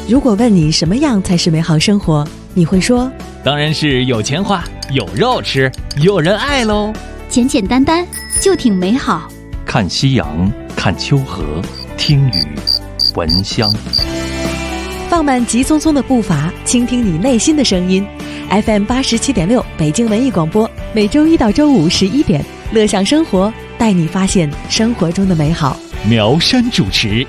如果问你什么样才是美好生活，你会说当然是有钱花，有肉吃，有人爱喽。 简简单单就挺美好。 看夕阳，看秋河，听雨，闻香。 放慢急匆匆的步伐，倾听你内心的声音。FM 87.6北京文艺广播，每周一到周五11点，乐享生活，带你发现生活中的美好。 苗山主持。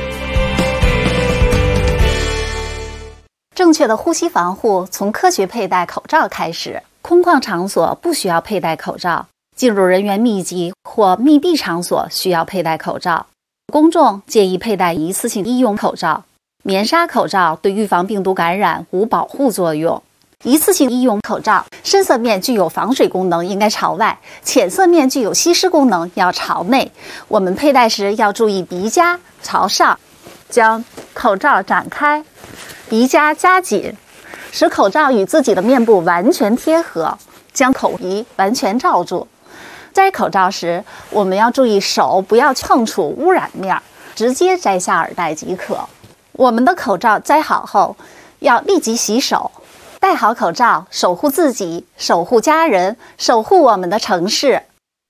正确的呼吸防护从科学佩戴口罩开始。空旷场所不需要佩戴口罩，进入人员密集或密闭场所需要佩戴口罩。公众建议佩戴一次性医用口罩。棉纱口罩对预防病毒感染无保护作用。一次性医用口罩深色面具有防水功能，应该朝外；浅色面具有吸湿功能，要朝内。我们佩戴时要注意鼻夹朝上，将口罩展开，鼻夹夹紧，使口罩与自己的面部完全贴合，将口鼻完全罩住。摘口罩时，我们要注意手不要碰触污染面，直接摘下耳带即可。我们的口罩摘好后，要立即洗手。戴好口罩，守护自己，守护家人，守护我们的城市。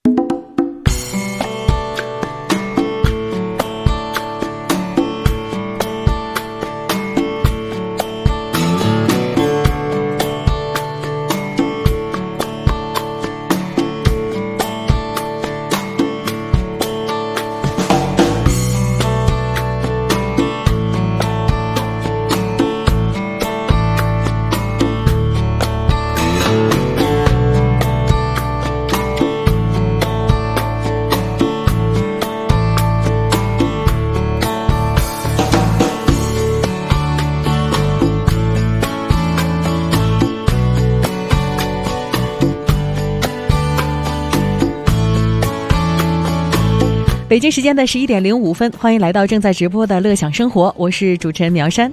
北京时间的11点05分，欢迎来到正在直播的乐享生活，我是主持人苗山。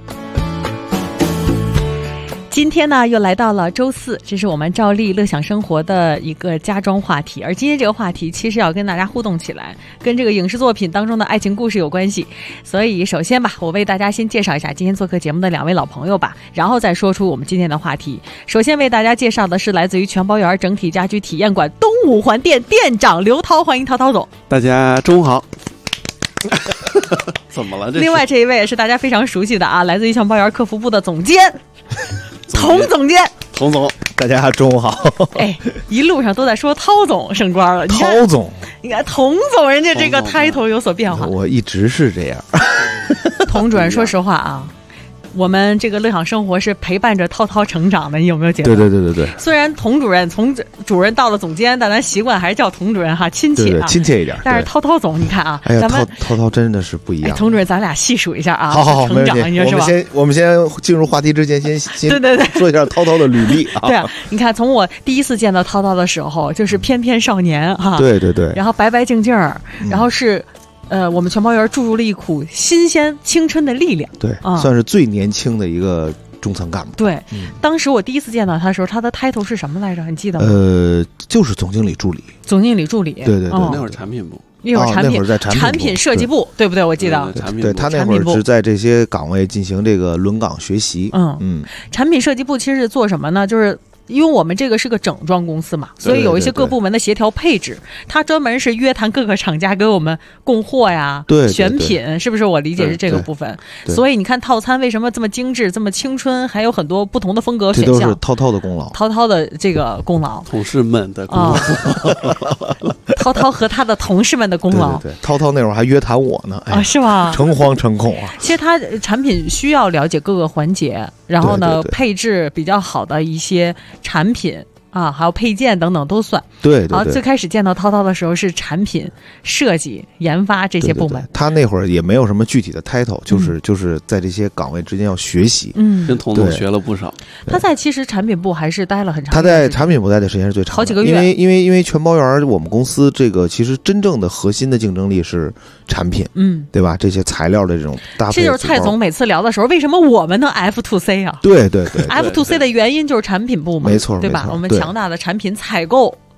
今天呢，又来到了周四，这是我们照例乐享生活的一个家装话题。而今天这个话题其实要跟大家互动起来，跟这个影视作品当中的爱情故事有关系。所以首先吧，我为大家先介绍一下今天做客节目的2位老朋友吧，然后再说出我们今天的话题。首先为大家介绍的是来自于全包园整体家居体验馆东五环店店长刘涛，欢迎涛涛总。 大家中午好。怎么了？ 另外这一位也是大家非常熟悉的啊，来自于全包园客服部的总监童总监。 童总，大家中午好。 哎，一路上都在说涛总升官了。 涛总， 你看童总人家这个 title 有所变化。 我一直是这样。 童主任，说实话啊，我们这个乐享生活是陪伴着涛涛成长的，你有没有觉得？ 对。 虽然童主任从主任到了总监，但咱习惯还是叫童主任哈，亲切啊， 亲切一点。 但是涛涛总，你看啊， 哎呀， 咱们涛涛真的是不一样。 童主任，咱俩细数一下啊， 好， 成长，你说是吧？ 我们先进入话题之前，先对说一下涛涛的履历啊。 对啊，你看，从我第一次见到涛涛的时候，就是翩翩少年哈， 对， 然后白白净净，然后是。我们全包园注入了一股新鲜青春的力量， 对，算是最年轻的一个中层干部。 对，当时我第一次见到他的时候，他的 title 是什么来着？你记得吗？ 就是总经理助理。 总经理助理， 对， 那会儿产品部， 那会儿那会儿在产品设计部，对不对？我记得， 对，他那会儿是在这些岗位进行这个轮岗学习。 产品设计部其实是做什么呢？就是因为我们这个是个整装公司嘛，所以有一些各部门的协调配置，他专门是约谈各个厂家给我们供货呀，选品，是不是？我理解是这个部分。所以你看套餐为什么这么精致，这么青春，还有很多不同的风格选项， 这都是涛涛的功劳， 涛涛的这个功劳， 同事们的功劳， 涛涛和他的同事们的功劳。 对，涛涛那会儿还约谈我呢， 是吗？ 诚惶诚恐啊。 其实他产品需要了解各个环节，然后呢，配置比较好的一些产品啊，还有配件等等都算。 对。 好，最开始见到涛涛的时候是产品设计、研发这些部门。 对，他那会儿也没有什么具体的 title，就是在这些岗位之间要学习。 跟童总学了不少。 他在其实产品部还是待了很长。 他在产品部待的时间是最长的， 好几个月。 因为全包园我们公司这个其实真正的核心的竞争力是产品，对吧？这些材料的这种搭配。 这就是蔡总每次聊的时候，为什么我们能 F2C 啊？ 对。 F2C 的原因就是产品部嘛， 没错， 对吧？我们强大的产品采购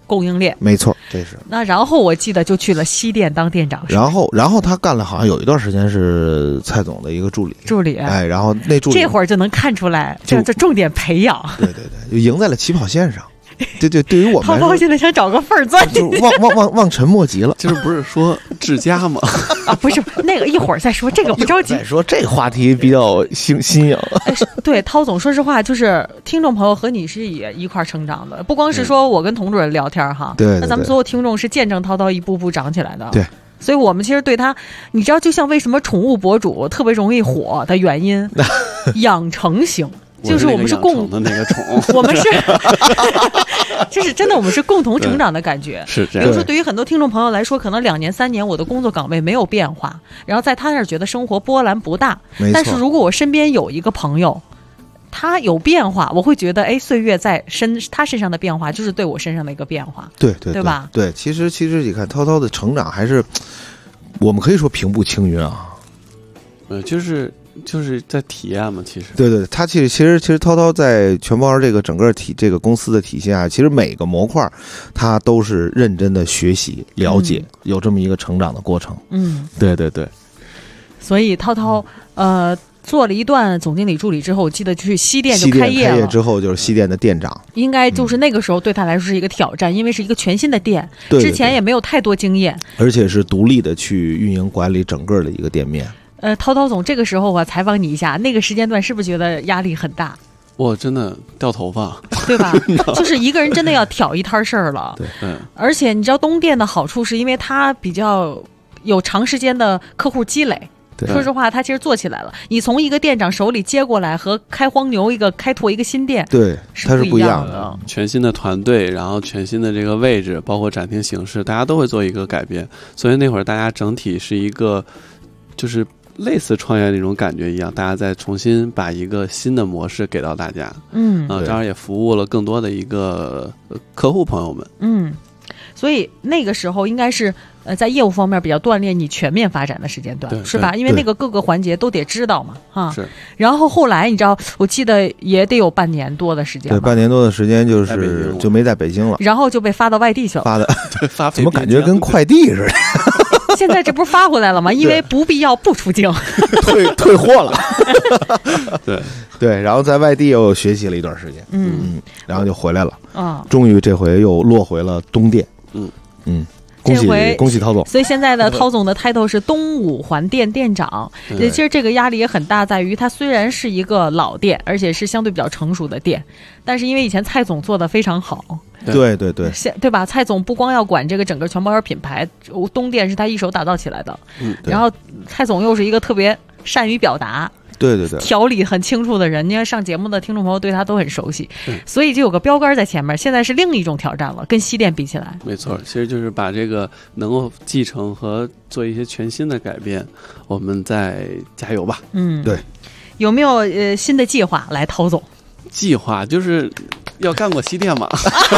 供应链， 没错，这是。 那然后我记得就去了西电当店长， 然后他干了好像有一段时间是蔡总的一个助理，哎，然后那助理这会儿就能看出来，这重点培养， 对，就赢在了起跑线上。对于我们来说， 涛涛现在想找个缝儿钻进去， 望尘莫及了。 就是不是说治家吗？ 啊，不是那个，一会儿再说，这个不着急。 再说这个话题比较新颖。 对，涛总，说实话，就是听众朋友和你是也一块儿成长的，不光是说我跟童主任聊天哈， 对， 那咱们所有听众是见证涛涛一步步长起来的， 对。 所以我们其实对他，你知道，就像为什么宠物博主特别容易火的原因，养成型。就是我们是共的那个宠， 我们是，就是真的，我们是共同成长的感觉。 是这样。 比如说，对于很多听众朋友来说，可能2年3年我的工作岗位没有变化，然后在他那儿觉得生活波澜不大。但是如果我身边有一个朋友，他有变化，我会觉得，哎，岁月在他身上的变化，就是对我身上的一个变化。对吧？ 对，其实你看涛涛的成长还是，我们可以说平步青云啊。 就是在体验嘛，其实对，他其实涛涛在全包儿这个整个这个公司的体系啊，其实每个模块他都是认真的学习了解，有这么一个成长的过程。对。 所以涛涛做了一段总经理助理之后，我记得去西电就开业了。 开业之后就是西电的店长， 应该就是那个时候对他来说是一个挑战，因为是一个全新的店， 对， 之前也没有太多经验， 而且是独立的去运营管理整个的一个店面。 涛总，这个时候我采访你一下，那个时间段是不是觉得压力很大？ 我真的掉头发， 对吧？就是一个人真的要挑一摊事儿了。 对， 而且你知道东电的好处是因为它比较有长时间的客户积累。说实话，他其实做起来了。你从一个店长手里接过来，和开荒牛开拓一个新店， 对，它是不一样的。 全新的团队，然后全新的这个位置，包括展厅形式，大家都会做一个改变。所以那会儿大家整体是一个，就是类似创业那种感觉一样，大家再重新把一个新的模式给到大家。这样也服务了更多的一个客户朋友们。 所以那个时候应该是在业务方面比较锻炼你全面发展的时间段，是吧？因为那个各个环节都得知道嘛，哈。 是。 然后后来你知道，我记得也得有半年多的时间。 对，半年多的时间就没在北京了， 然后就被发到外地去了。 怎么感觉跟快递似的？ 现在这不是发回来了吗？因为不必要不出境， 退货了。 对， 然后在外地又学习了一段时间，然后就回来了。终于这回又落回了东电。恭喜涛总。 所以现在的涛总的 title 是东五环店店长。其实这个压力也很大，在于它虽然是一个老店，而且是相对比较成熟的店，但是因为以前蔡总做的非常好。对吧？蔡总不光要管这个整个全包园品牌，东店是他一手打造起来的。然后蔡总又是一个特别善于表达。 对， 条理很清楚的人，你看上节目的听众朋友对他都很熟悉，所以就有个标杆在前面。现在是另一种挑战了，跟西电比起来， 没错，其实就是把这个能够继承和做一些全新的改变，我们再加油吧。 对， 有没有新的计划来涛总？ 计划就是要干过西电嘛。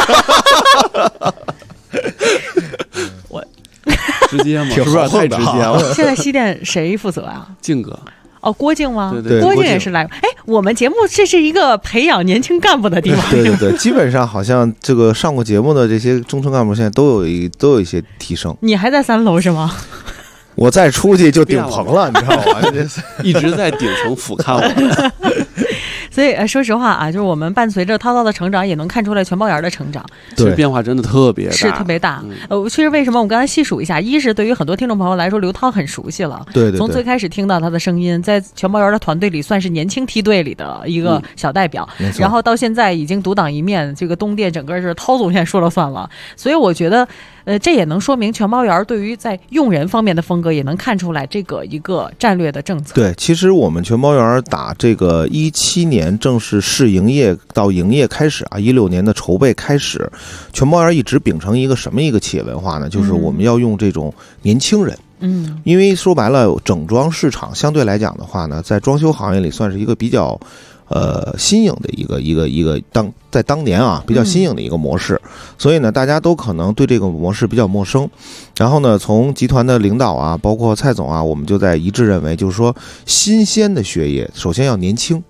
我直接吗？是不是太直接了？ 现在西电谁负责啊？ 静哥。 郭靖吗？ 对， 郭靖也是来。我们节目这是一个培养年轻干部的地方。 对，基本上好像这个上过节目的这些中层干部现在都有一些提升。 你还在3楼是吗？ 我再出去就顶棚了，你知道吗？ 一直在顶层俯瞰我。 所以说实话啊，就是我们伴随着涛涛的成长，也能看出来全包园的成长， 其实变化真的特别大， 是特别大。其实为什么我刚才细数一下，一是对于很多听众朋友来说，刘涛很熟悉了， 对， 从最开始听到他的声音，在全包园的团队里算是年轻梯队里的一个小代表，然后到现在已经独当一面，这个东电整个是涛总现在说了算了。所以我觉得这也能说明全包园对于在用人方面的风格，也能看出来这个一个战略的政策。 对，其实我们全包园打这个17年正式试营业到营业开始啊，16年的筹备开始，全包园一直秉承一个什么一个企业文化呢？就是我们要用这种年轻人。因为说白了，整装市场相对来讲的话呢，在装修行业里算是一个比较新颖的一个在当年啊比较新颖的一个模式，所以呢大家都可能对这个模式比较陌生。然后呢，从集团的领导啊，包括蔡总啊，我们就在一致认为，就是说新鲜的血液首先要年轻。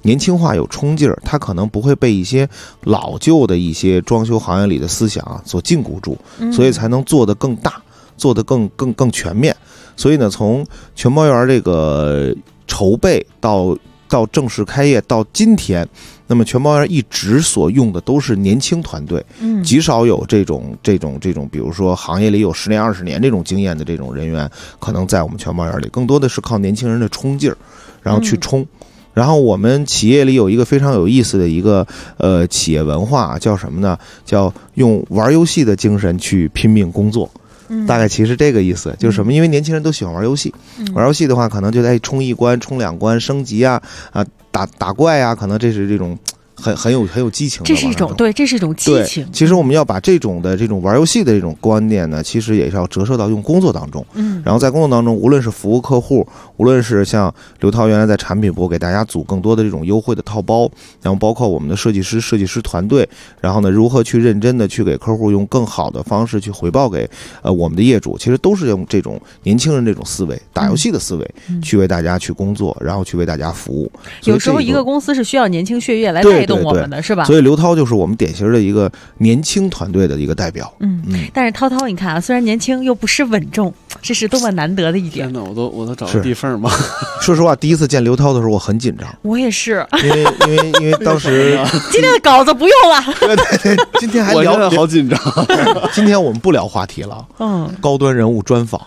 年轻化有冲劲儿，它可能不会被一些老旧的一些装修行业里的思想所禁锢住，所以才能做得更大，做得更全面。所以呢，从全包园这个筹备到正式开业到今天，那么全包园一直所用的都是年轻团队，极少有这种，比如说行业里有10年20年这种经验的这种人员，可能在我们全包园里，更多的是靠年轻人的冲劲儿，然后去冲。然后我们企业里有一个非常有意思的一个企业文化，叫什么呢？叫用玩游戏的精神去拼命工作。大概其实这个意思，就是什么？因为年轻人都喜欢玩游戏，玩游戏的话，可能就在冲1关、冲2关、升级啊，打怪啊，可能这是这种很有激情的。 这是一种这是一种激情。 其实我们要把这种玩游戏的这种观念呢，其实也是要折射到用工作当中。然后在工作当中，无论是服务客户，无论是像刘涛原来在产品部给大家组更多的这种优惠的套包，然后包括我们的设计师团队，然后呢如何去认真的去给客户用更好的方式去回报给我们的业主，其实都是用这种年轻人这种思维，打游戏的思维去为大家去工作，然后去为大家服务。 有时候一个公司是需要年轻血液来带动我们的，是吧？ 所以刘涛就是我们典型的一个年轻团队的一个代表。 但是涛涛你看啊，虽然年轻又不失稳重，这是多么难得的一点。 天哪，我都找到地缝吗？ 说实话，第一次见刘涛的时候我很紧张。 我也是， 因为当时今天的稿子不用了。 对，今天还聊得好紧张。 今天我们不聊话题了，高端人物专访。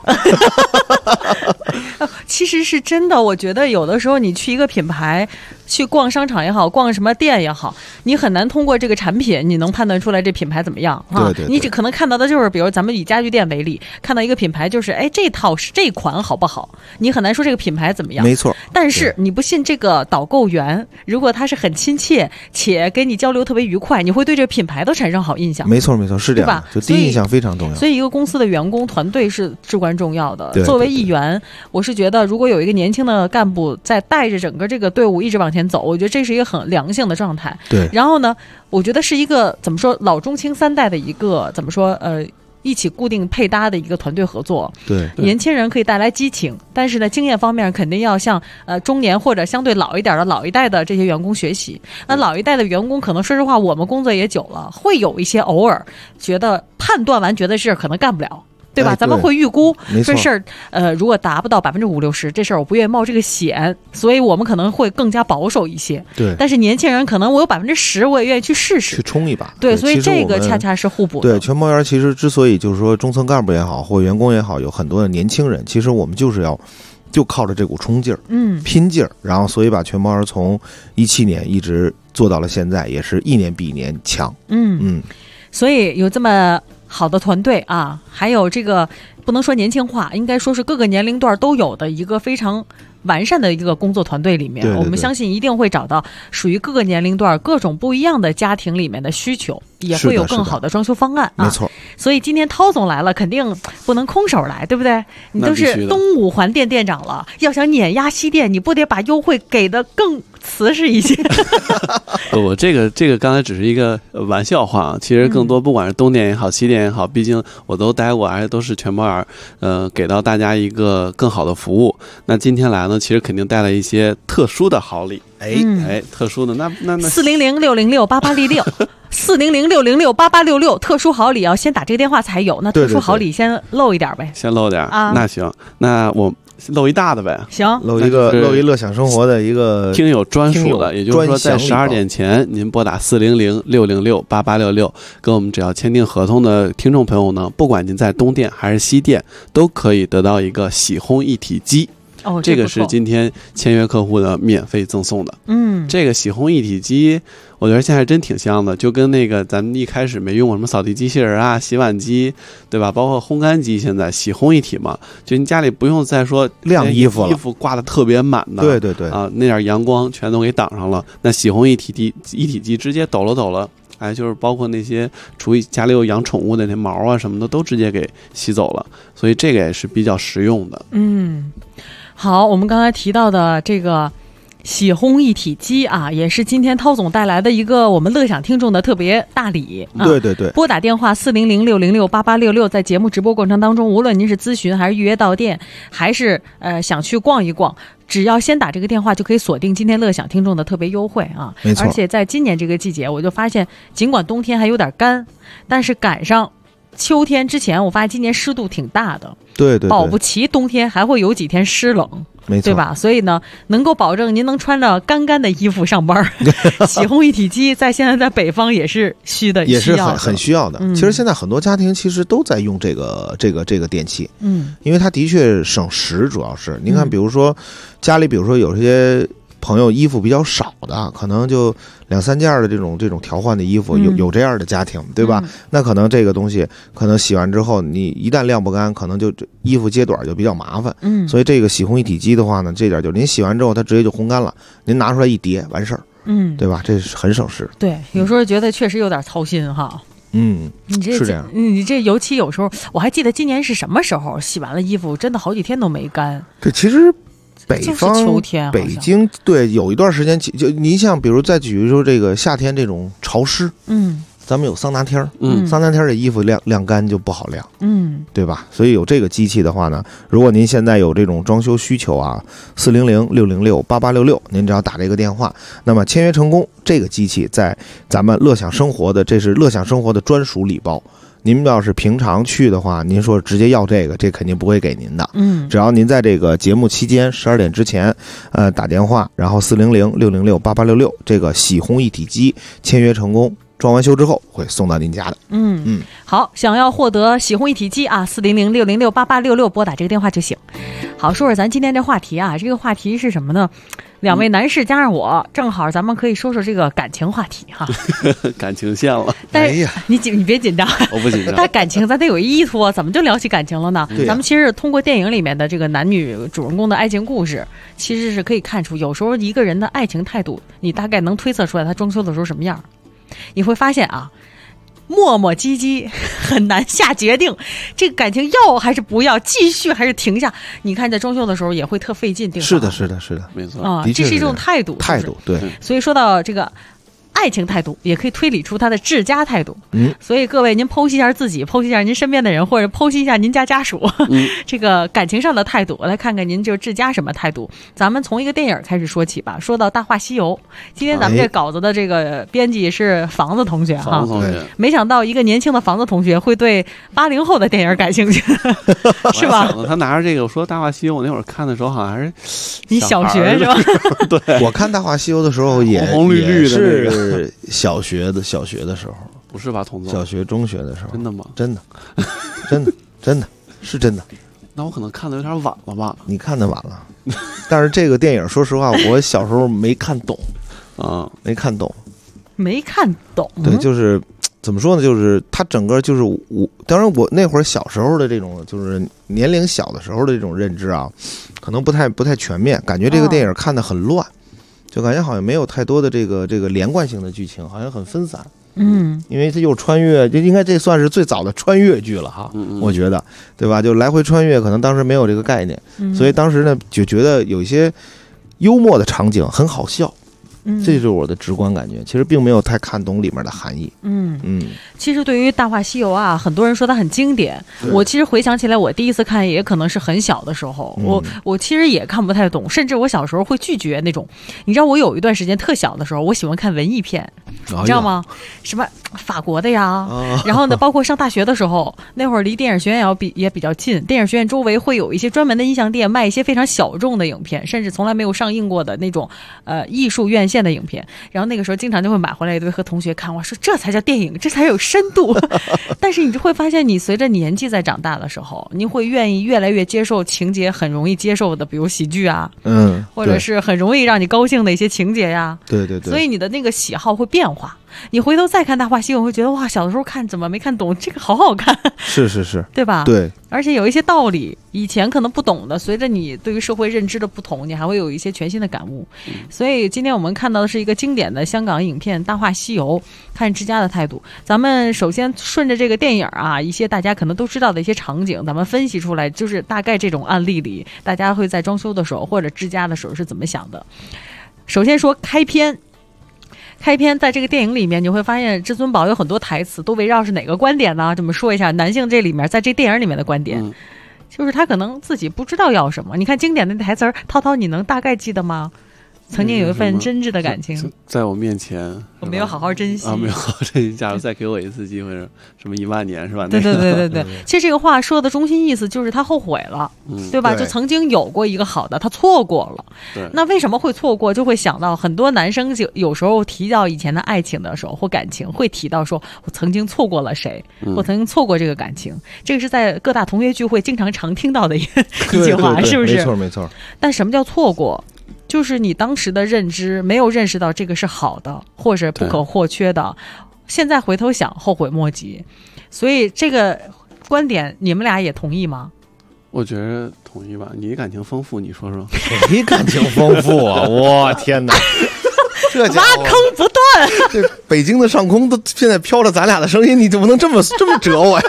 其实是真的，我觉得有的时候你去一个品牌，去逛商场也好，逛什么店也好，你很难通过这个产品你能判断出来这品牌怎么样啊。 对， 你只可能看到的就是，比如咱们以家具店为例，看到一个品牌就是这款好不好，你很难说这个品牌怎么样。 没错。 但是你不信这个导购员，如果他是很亲切且跟你交流特别愉快，你会对这个品牌都产生好印象。 没错，是这样吧？就第一印象非常重要。 所以一个公司的员工团队是至关重要的。 对， 作为一员，我是觉得如果有一个年轻的干部在带着整个这个队伍一直往前走，我觉得这是一个很良性的状态。 对。 然后呢，我觉得是一个怎么说老中青3代的一个怎么说一起固定配搭的一个团队合作。 对， 年轻人可以带来激情，但是呢，经验方面肯定要向中年或者相对老一点的老一代的这些员工学习。那老一代的员工可能说实话，我们工作也久了，会有一些偶尔觉得判断完觉得这可能干不了。对吧？咱们会预估这事儿，如果达不到50%-60%，这事儿我不愿意冒这个险，所以我们可能会更加保守一些。 对。 但是年轻人可能我有10%，我也愿意去试试， 去冲一把。 对，所以这个恰恰是互补的。 对，全包园其实之所以就是说中层干部也好，或员工也好，有很多的年轻人，其实我们就靠着这股冲劲儿，拼劲儿，然后所以把全包园从17年一直做到了现在，也是1年比1年强。 所以有这么好的团队啊，还有这个不能说年轻化，应该说是各个年龄段都有的一个非常完善的一个工作团队里面， 对， 我们相信一定会找到属于各个年龄段各种不一样的家庭里面的需求，也会有更好的装修方案啊。 没错。 所以今天涛总来了，肯定不能空手来，对不对？你都是东五环店店长了，要想碾压西店，你不得把优惠给的更瓷实一些？ 我这个刚才只是一个玩笑话啊，其实更多不管是东店也好，西店也好，毕竟我都待过，而且都是全包园，给到大家一个更好的服务。那今天来呢，其实肯定带来一些特殊的好礼。特殊的那 400-606-8866，400-606-8866，特殊好礼要先打这个电话才有。那特殊好礼先露一点呗， 先露点啊。那行，那我露一大的呗。 行， 露一乐享生活的一个听友专属的，也就是说在12点前您拨打400-606-8866，跟我们只要签订合同的听众朋友呢，不管您在东店还是西店，都可以得到一个洗烘一体机。这个是今天签约客户的免费赠送的。这个洗烘一体机我觉得现在真挺香的，就跟那个咱们一开始没用过什么扫地机器人啊、洗碗机，对吧？包括烘干机，现在洗烘一体嘛，就你家里不用再说晾衣服了， 衣服挂的特别满的， 对啊，那点阳光全都给挡上了。那洗烘一体机直接抖了，就是包括那些家里有养宠物的那毛啊什么的都直接给洗走了，所以这个也是比较实用的。 好，我们刚才提到的这个洗烘一体机啊，也是今天涛总带来的一个我们乐享听众的特别大礼。 对， 拨打电话400-606-8866，在节目直播过程当中，无论您是咨询还是预约到店，还是想去逛一逛， 只要先打这个电话就可以锁定今天乐享听众的特别优惠啊！ 没错， 而且在今年这个季节，我就发现，尽管冬天还有点干，但是赶上秋天之前，我发现今年湿度挺大的， 对对， 保不齐冬天还会有几天湿冷。 没错， 对吧？所以呢，能够保证您能穿着干干的衣服上班。洗烘一体机现在在北方也是也是很需要的。其实现在很多家庭其实都在用这个电器，因为它的确省时，主要是您看，比如说家里，比如说有些朋友衣服比较少的，可能就2-3件的这种调换的衣服，有这样的家庭，对吧？那可能这个东西可能洗完之后，你一旦晾不干，可能就衣服接短就比较麻烦。所以这个洗烘一体机的话呢，这点就您洗完之后，它直接就烘干了，您拿出来一叠完事儿，对吧？这是很省事。 对，有时候觉得确实有点操心哈。 是这样。 你这尤其有时候，我还记得今年是什么时候洗完了衣服，真的好几天都没干。 对，其实。北方秋天北京对有一段时间，就您像比如再举如说这个夏天这种潮湿，咱们有桑拿天儿，桑拿天儿的衣服晾干就不好晾，对吧？所以有这个机器的话呢，如果您现在有这种装修需求啊，400-606-8866，您只要打这个电话，那么签约成功，这个机器在咱们乐享生活的，这是乐享生活的专属礼包。您要是平常去的话，您说直接要这肯定不会给您的。只要您在这个节目期间12点之前，打电话，然后400-606-8866，这个洗烘一体机签约成功，装完修之后会送到您家的。 好，想要获得洗烘一体机啊，400-606-8866，拨打这个电话就行。好，说说咱今天这话题啊，这个话题是什么呢？2位男士加上我，正好咱们可以说说这个感情话题哈。 感情线了， 但是你别紧张， 我不紧张。 但感情咱得有依托，怎么就聊起感情了呢？咱们其实通过电影里面的这个男女主人公的爱情故事，其实是可以看出，有时候一个人的爱情态度，你大概能推测出来他装修的时候什么样。你会发现啊，磨磨唧唧，很难下决定，这个感情要还是不要，继续还是停下。你看在装修的时候也会特费劲定。 是的， 没错啊，这是一种态度， 对。 所以说到这个爱情态度，也可以推理出他的治家态度。所以各位，您剖析一下自己，剖析一下您身边的人，或者剖析一下您家属，这个感情上的态度，来看看您就治家什么态度。咱们从一个电影开始说起吧。说到《大话西游》，今天咱们这稿子的这个编辑是房子同学哈，没想到一个年轻的房子同学会对80后的电影感兴趣，是吧？ 他拿着这个，我说《大话西游》，我那会儿看的时候好像还是你小学是吧？ 对， 我看《大话西游》的时候也红红绿绿的那个。 小学的时候， 不是吧，童总？ 小学、中学的时候， 真的吗？ 真的是真的。 那我可能看的有点晚了吧？ 你看的晚了，但是这个电影，说实话，我小时候没看懂啊，没看懂。 对， 就是怎么说呢？就是它整个就是当然我那会儿小时候的这种，就是年龄小的时候的这种认知啊，可能不太全面，感觉这个电影看得很乱。就感觉好像没有太多的这个连贯性的剧情，好像很分散。因为它又穿越，就应该这算是最早的穿越剧了哈。我觉得，对吧？就来回穿越，可能当时没有这个概念，所以当时呢就觉得有一些幽默的场景很好笑。这就是我的直观感觉，其实并没有太看懂里面的含义。 其实对于《大话西游》啊，很多人说它很经典。我其实回想起来，我第一次看也可能是很小的时候，我其实也看不太懂，甚至我小时候会拒绝那种。你知道，我有一段时间特小的时候，我喜欢看文艺片，你知道吗？什么法国的呀，然后呢，包括上大学的时候，那会儿离电影学院也比较近，电影学院周围会有一些专门的音像店，卖一些非常小众的影片，甚至从来没有上映过的那种艺术院线的影片。然后那个时候经常就会买回来一堆和同学看，我说这才叫电影，这才有深度。但是你就会发现，你随着年纪在长大的时候，你会愿意越来越接受情节很容易接受的，比如喜剧啊，或者是很容易让你高兴的一些情节呀。 对， 所以你的那个喜好会变化。你回头再看《大话西游》，会觉得哇，小的时候看怎么没看懂，这个好好看。 是， 对吧？ 对， 而且有一些道理以前可能不懂的，随着你对于社会认知的不同，你还会有一些全新的感悟。所以今天我们看到的是一个经典的香港影片《大话西游》，看治家的态度。咱们首先顺着这个电影啊，一些大家可能都知道的一些场景，咱们分析出来，就是大概这种案例里，大家会在装修的时候或者治家的时候是怎么想的。首先说开篇，在这个电影里面，你会发现至尊宝有很多台词都围绕是哪个观点呢？这么说一下，男性这里面在这电影里面的观点， 就是他可能自己不知道要什么。你看经典的台词儿，涛涛，你能大概记得吗？曾经有一份真挚的感情， 在我面前， 我没有好好珍惜啊，没有好好珍惜。假如再给我一次机会，什么10000年是吧？ 对对对对对。其实这个话说的中心意思就是他后悔了，对吧？就曾经有过一个好的，他错过了。 对。 那为什么会错过？就会想到很多男生就有时候提到以前的爱情的时候或感情，会提到说我曾经错过了谁，我曾经错过这个感情。这个是在各大同学聚会经常听到的一句话，是不是？ 没错没错。 但什么叫错过？就是你当时的认知没有认识到这个是好的或者不可或缺的，现在回头想后悔莫及。所以这个观点你们俩也同意吗？ 我觉得同意吧。你感情丰富，你说说。 你感情丰富啊！我天哪，这挖坑不断。 这北京的上空都现在飘着咱俩的声音，你怎么能这么折我呀？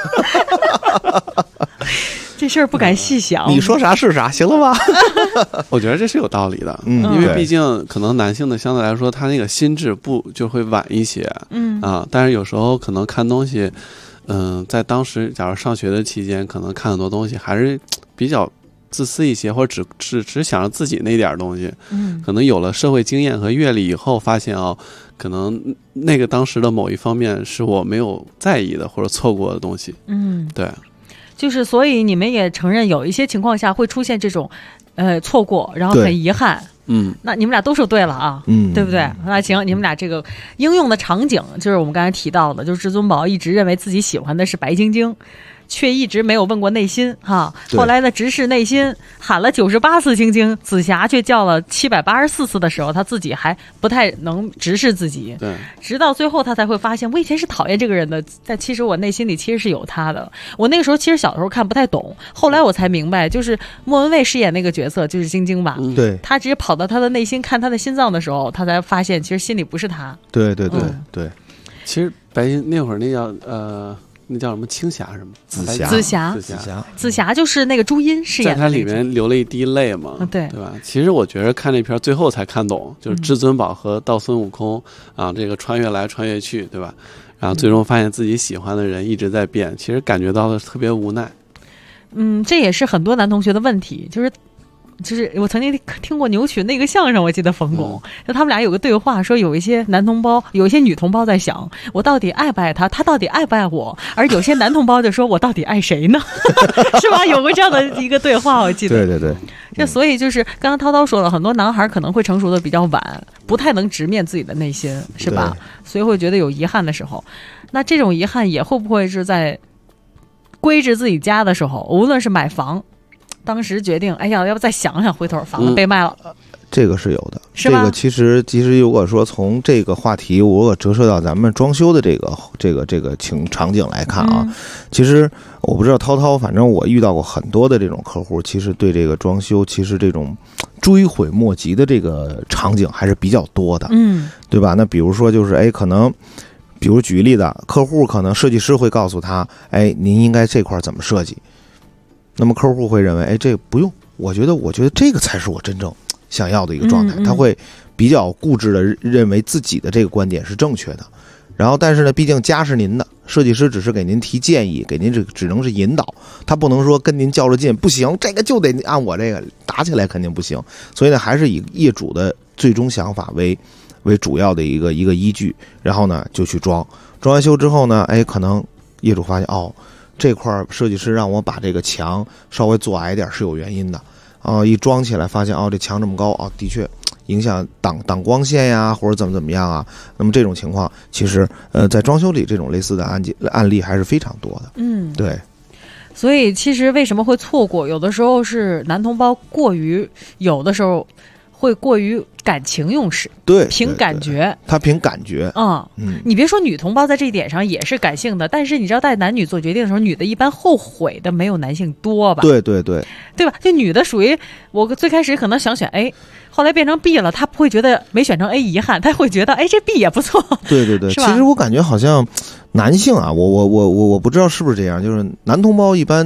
这事儿不敢细想， 你说啥是啥，行了吧？ 我觉得这是有道理的，因为毕竟可能男性的相对来说，他那个心智就会晚一些，但是有时候可能看东西，在当时假如上学的期间，可能看很多东西还是比较自私一些，或者只想着自己那点东西，可能有了社会经验和阅历以后，发现可能那个当时的某一方面是我没有在意的或者错过的东西，对。 就是所以你们也承认有一些情况下会出现这种错过，然后很遗憾。那你们俩都说对了啊，对不对？那行，你们俩这个应用的场景就是我们刚才提到的，就是至尊宝一直认为自己喜欢的是白晶晶，却一直没有问过内心哈。后来呢，直视内心，喊了98次晶晶，紫霞却叫了784次的时候，他自己还不太能直视自己。 对， 直到最后他才会发现，我以前是讨厌这个人的，但其实我内心里其实是有他的。我那个时候其实小时候看不太懂，后来我才明白，就是莫文蔚饰演那个角色就是晶晶吧。 对， 他直接跑到他的内心看他的心脏的时候，他才发现其实心里不是他。 对对对对， 其实白晶那会儿那叫那叫什么青霞什么紫霞就是那个朱茵饰演的， 在她里面流了一滴泪嘛， 对吧？其实我觉得看那片最后才看懂，就是至尊宝和到孙悟空这个穿越来穿越去，对吧？然后最终发现自己喜欢的人一直在变，其实感觉到了特别无奈。 这也是很多男同学的问题，就是我曾经听过牛群那个相声，我记得冯巩，就他们俩有个对话，说有一些男同胞，有一些女同胞在想，我到底爱不爱他，他到底爱不爱我，而有些男同胞就说我到底爱谁呢？是吧？有过这样的一个对话，我记得。 对对对。 这所以就是刚刚涛涛说了，很多男孩可能会成熟的比较晚，不太能直面自己的内心，是吧？所以会觉得有遗憾的时候，那这种遗憾也会不会是在归置自己家的时候，无论是买房。当时决定，哎呀，要不再想想，回头房子被卖了， 这个是有的。 是吧？ 这个其实如果说从这个话题，如果折射到咱们装修的这个场景来看啊，其实我不知道涛涛，反正我遇到过很多的这种客户，其实对这个装修，其实这种追悔莫及的这个场景还是比较多的，对吧？那比如说就是可能。比如举例的客户，可能设计师会告诉他，您应该这块怎么设计。那么客户会认为，这个不用，我觉得这个才是我真正想要的一个状态。他会比较固执的认为自己的这个观点是正确的。然后，但是呢，毕竟家是您的，设计师只是给您提建议，给您只能是引导，他不能说跟您较着劲，不行，这个就得按我这个，打起来肯定不行。所以呢，还是以业主的最终想法为主要的一个依据，然后呢就去装完修之后呢，可能业主发现这块设计师让我把这个墙稍微做矮点是有原因的一装起来发现这墙这么高的确影响挡光线呀，或者怎么样啊。那么这种情况其实在装修里这种类似的案例还是非常多的。对。 所以其实为什么会错过，有的时候是男同胞有的时候会过于感情用事， 对， 凭感觉， 他凭感觉， 你别说女同胞在这一点上也是感性的，但是你知道带男女做决定的时候，女的一般后悔的没有男性多吧？ 对对对， 对吧？就女的属于我最开始可能想选 A， 后来变成 B 了，她不会觉得没选成 A 遗憾，她会觉得这 B 也不错。 对对对， 是吧？ 其实我感觉好像男性啊，我不知道是不是这样，就是男同胞一般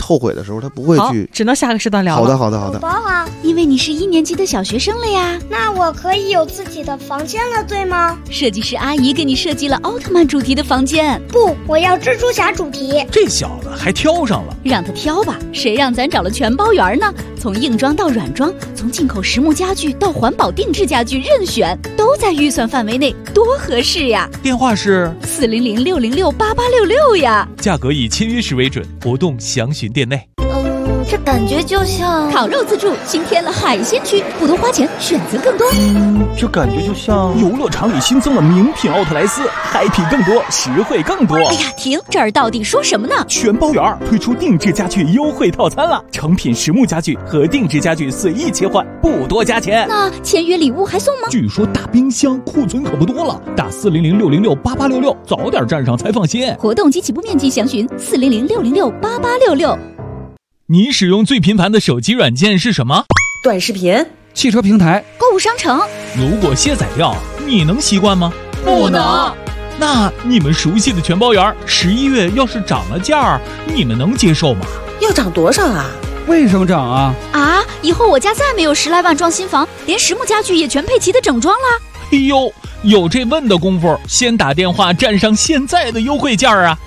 后悔的时候，他不会去。 只能下个时段聊了。 好的。 宝宝啊，因为你是1年级的小学生了呀， 那我可以有自己的房间了，对吗？ 设计师阿姨给你设计了奥特曼主题的房间。 不，我要蜘蛛侠主题。 这小子还挑上了， 让他挑吧，谁让咱找了全包圆呢？从硬装到软装，从进口实木家具到环保定制家具，任选都在预算范围内，多合适呀！ 电话是 400-606-8866呀， 价格以签约时为准，活动详询店内。 这感觉就像烤肉自助新添了海鲜区，不多花钱，选择更多。 这感觉就像游乐场里新增了名品奥特莱斯，嗨皮更多，实惠更多。 哎呀，停！这儿到底说什么呢？ 全包圆推出定制家具优惠套餐了，成品实木家具和定制家具随意切换，不多加钱。 那签约礼物还送吗？ 据说大冰箱库存可不多了，打400-606-8866，早点站上才放心。 活动及起步面积详询400-606-8866。 你使用最频繁的手机软件是什么？ 短视频、 汽车平台、 购物商城。 如果卸载掉，你能习惯吗？ 不能。 那你们熟悉的全包圆11月要是涨了价，你们能接受吗？ 要涨多少啊？ 为什么涨啊？ 以后我家再没有10来万装新房，连实木家具也全配齐的整装了。 哎呦，有这问的功夫，先打电话占上现在的优惠价啊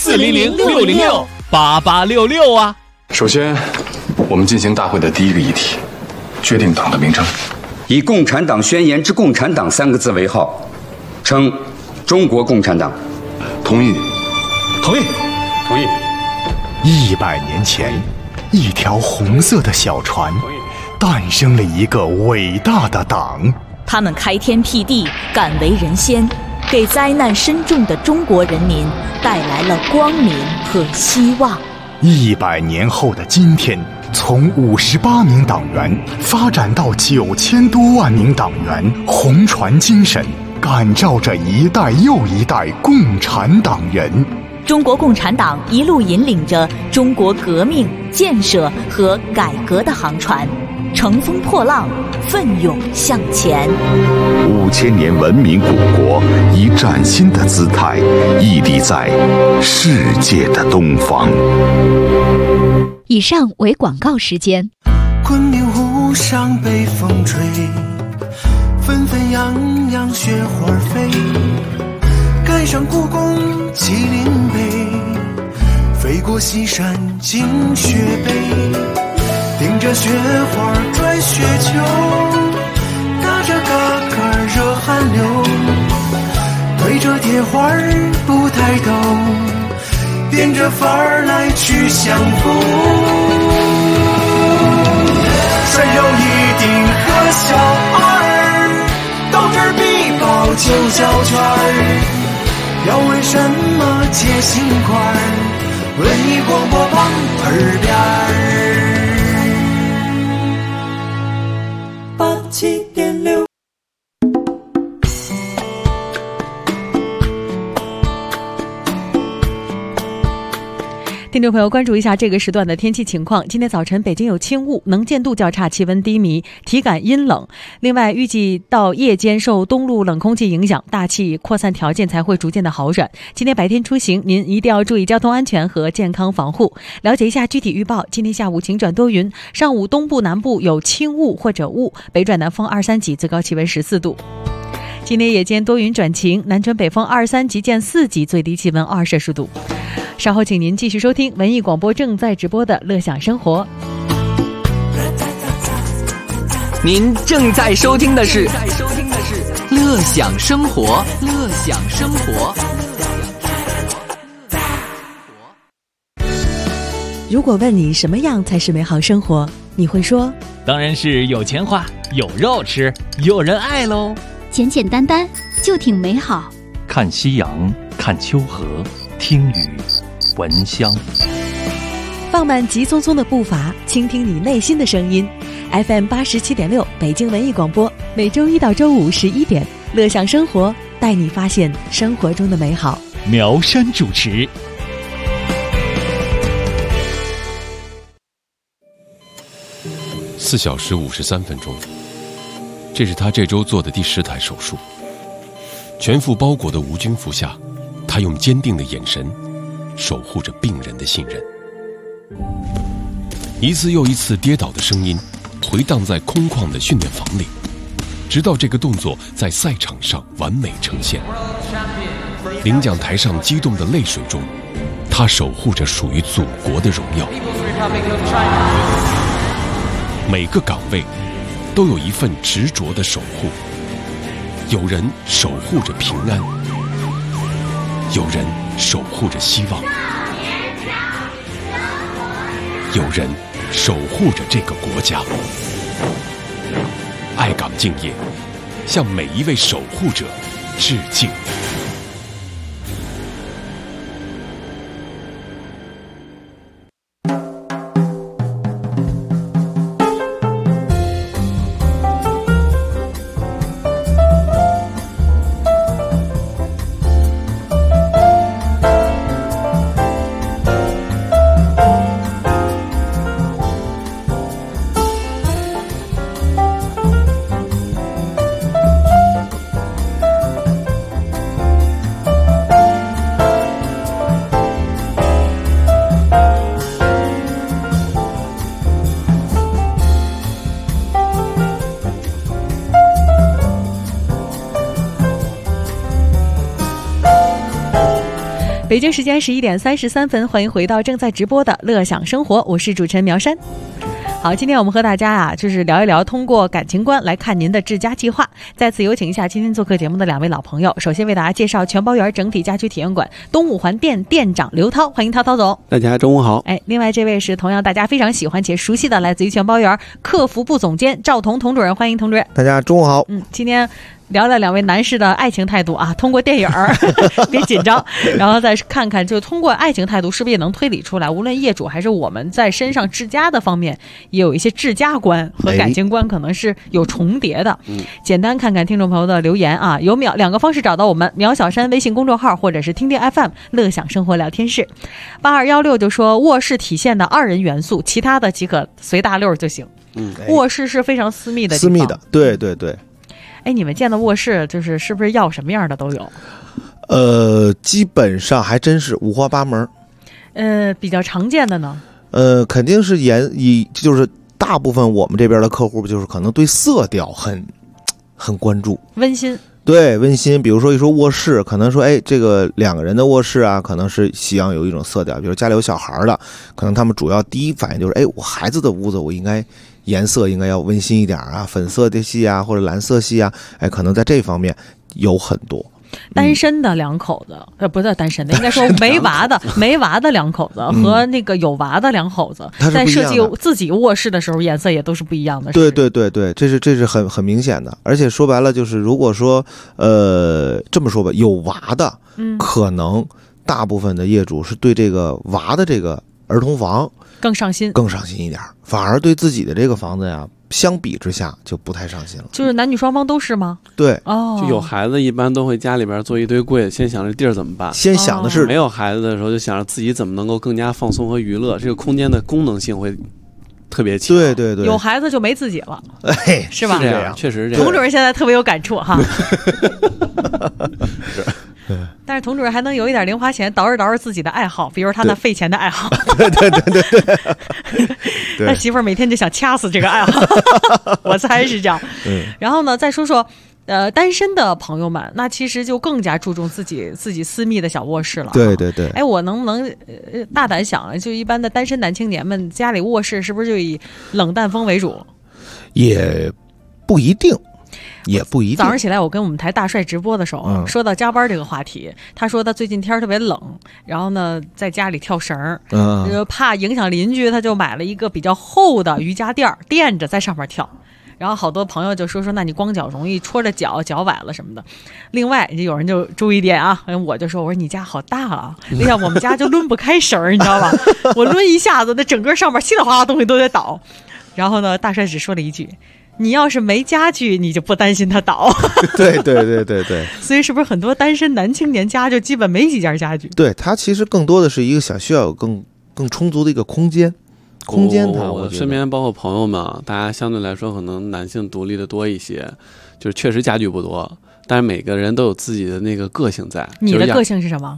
！400-606-8866啊！ 首先，我们进行大会的第一个议题，确定党的名称， 以《共产党宣言》之“共产党”3个字为号，称中国共产党。 同意。 同意。同意。 100年前，一条红色的小船，诞生了一个伟大的党。 他们开天辟地，敢为人先，给灾难深重的中国人民带来了光明和希望。 100年后的今天，从58名党员发展到9000多万名党员，红船精神感召着一代又一代共产党人。 中国共产党一路引领着中国革命、建设和改革的航船，乘风破浪，奋勇向前。 5000年文明古国以崭新的姿态屹立在世界的东方。 以上为广告时间。 昆明湖上北风吹，纷纷扬扬雪花飞，赶上故宫麒麟碑，飞过西山惊雪碑，顶着雪花转雪球，打着嘎嘎热汗流，对着铁花不抬头，变着法儿来去相逢。拴上一顶和小二，到这儿必报9小圈儿。要问什么解心块，文艺广播旁耳边87.6。 听众朋友，关注一下这个时段的天气情况。今天早晨北京有轻雾，能见度较差，气温低迷，体感阴冷。另外，预计到夜间受东陆冷空气影响，大气扩散条件才会逐渐的好转。今天白天出行，您一定要注意交通安全和健康防护。了解一下具体预报：今天下午晴转多云，上午东部南部有轻雾或者雾，北转南风2、3级，最高气温14度。今天夜间多云转晴，南转北风2、3级见4级，最低气温2摄氏度。稍后请您继续收听文艺广播正在直播的乐享生活。 您正在收听的是乐享生活，乐享生活。 如果问你什么样才是美好生活，你会说当然是有钱花，有肉吃，有人爱喽。 简简单单就挺美好。 看夕阳，看秋河，听雨，闻香。 放慢急匆匆的步伐，倾听你内心的声音。FM 87.6北京文艺广播，每周1到周511点，乐享生活，带你发现生活中的美好。 苗山主持。 4小时53分钟，这是他这周做的第10台手术。全副包裹的无菌服下，他用坚定的眼神守护着病人的信任。 一次又一次跌倒的声音回荡在空旷的训练房里，直到这个动作在赛场上完美呈现。领奖台上激动的泪水中，他守护着属于祖国的荣耀。每个岗位都有一份执着的守护，有人守护着平安，有人守护着希望，有人守护着这个国家。爱岗敬业，向每一位守护者致敬。 北京时间11点33分，欢迎回到正在直播的乐享生活，我是主持人苗山。好，今天我们和大家就是聊一聊通过感情观来看您的治家计划。再次有请一下今天做客节目的2位老朋友。首先为大家介绍全包园整体家居体验馆东五环店店长刘涛，欢迎涛总。 大家中午好。 另外这位是同样大家非常喜欢且熟悉的，来自于全包园客服部总监赵彤童主任，欢迎童主任。 大家中午好。 今天聊聊2位男士的爱情态度啊，通过电影别紧张，然后再看看就通过爱情态度是不是也能推理出来，无论业主还是我们在身上治家的方面也有一些治家观和感情观可能是有重叠的。简单看看听众朋友的留言啊，有2个方式找到我们，苗小山微信公众号或者是听听 FM 乐享生活聊天室。8216就说卧室体现的2人元素，其他的即可随大溜就行。卧室是非常私密的地方， 私密的，对对对。 你们建的卧室是不是要什么样的都有？ 基本上还真是五花八门。 比较常见的呢？ 肯定是就是大部分我们这边的客户就是可能对色调很关注， 温馨。 对，温馨。比如说一说卧室，可能说这个2个人的卧室啊，可能是希望有一种色调，比如家里有小孩的，可能他们主要第一反应就是我孩子的屋子我应该颜色应该要温馨一点啊，粉色的系啊，或者蓝色系啊，可能在这方面有很多。 单身的2口子，不是单身的，应该说没娃的2口子和那个有娃的2口子，在设计自己卧室的时候，颜色也都是不一样的。 对对对对，这是很明显的。而且说白了，就是如果说这么说吧，有娃的，可能大部分的业主是对这个娃的这个儿童房更上心一点，反而对自己的这个房子呀，相比之下就不太上心了。 就是男女双方都是吗？ 对， 就有孩子一般都会家里边做一堆柜，先想着地儿怎么办， 先想的是没有孩子的时候就想着自己怎么能够更加放松和娱乐，这个空间的功能性会特别强。 对对对， 有孩子就没自己了，是吧？ 是这样，确实是这样。 童主任现在特别有感触哈。但是童主任还能有一点零花钱，捯饬自己的爱好，比如他那费钱的爱好。 对， 他媳妇儿每天就想掐死这个爱好，我猜是这样。然后呢，再说说单身的朋友们，那其实就更加注重自己私密的小卧室了。 对对对。 我能不能大胆想，就一般的单身男青年们家里卧室是不是就以冷淡风为主？ 也不一定。 早上起来我跟我们台大帅直播的时候，说到加班这个话题，他说他最近天特别冷，然后呢在家里跳绳，怕影响邻居，他就买了一个比较厚的瑜伽垫垫着在上面跳。然后好多朋友就说那你光脚容易戳着脚崴了什么的。另外有人就注意点啊，我就说你家好大啊，我们家就抡不开绳，你知道吧？我抡一下子，那整个上面稀里哗啦东西都得倒。然后呢，大帅只说了一句：你要是没家具，你就不担心它倒。 对对对对对。 所以是不是很多单身男青年家就基本没几件家具？ 对，它其实更多的是一个需要有更充足的一个空间。 我身边包括朋友们，大家相对来说可能男性独立的多一些，就是确实家具不多，但是每个人都有自己的那个个性在。 你的个性是什么？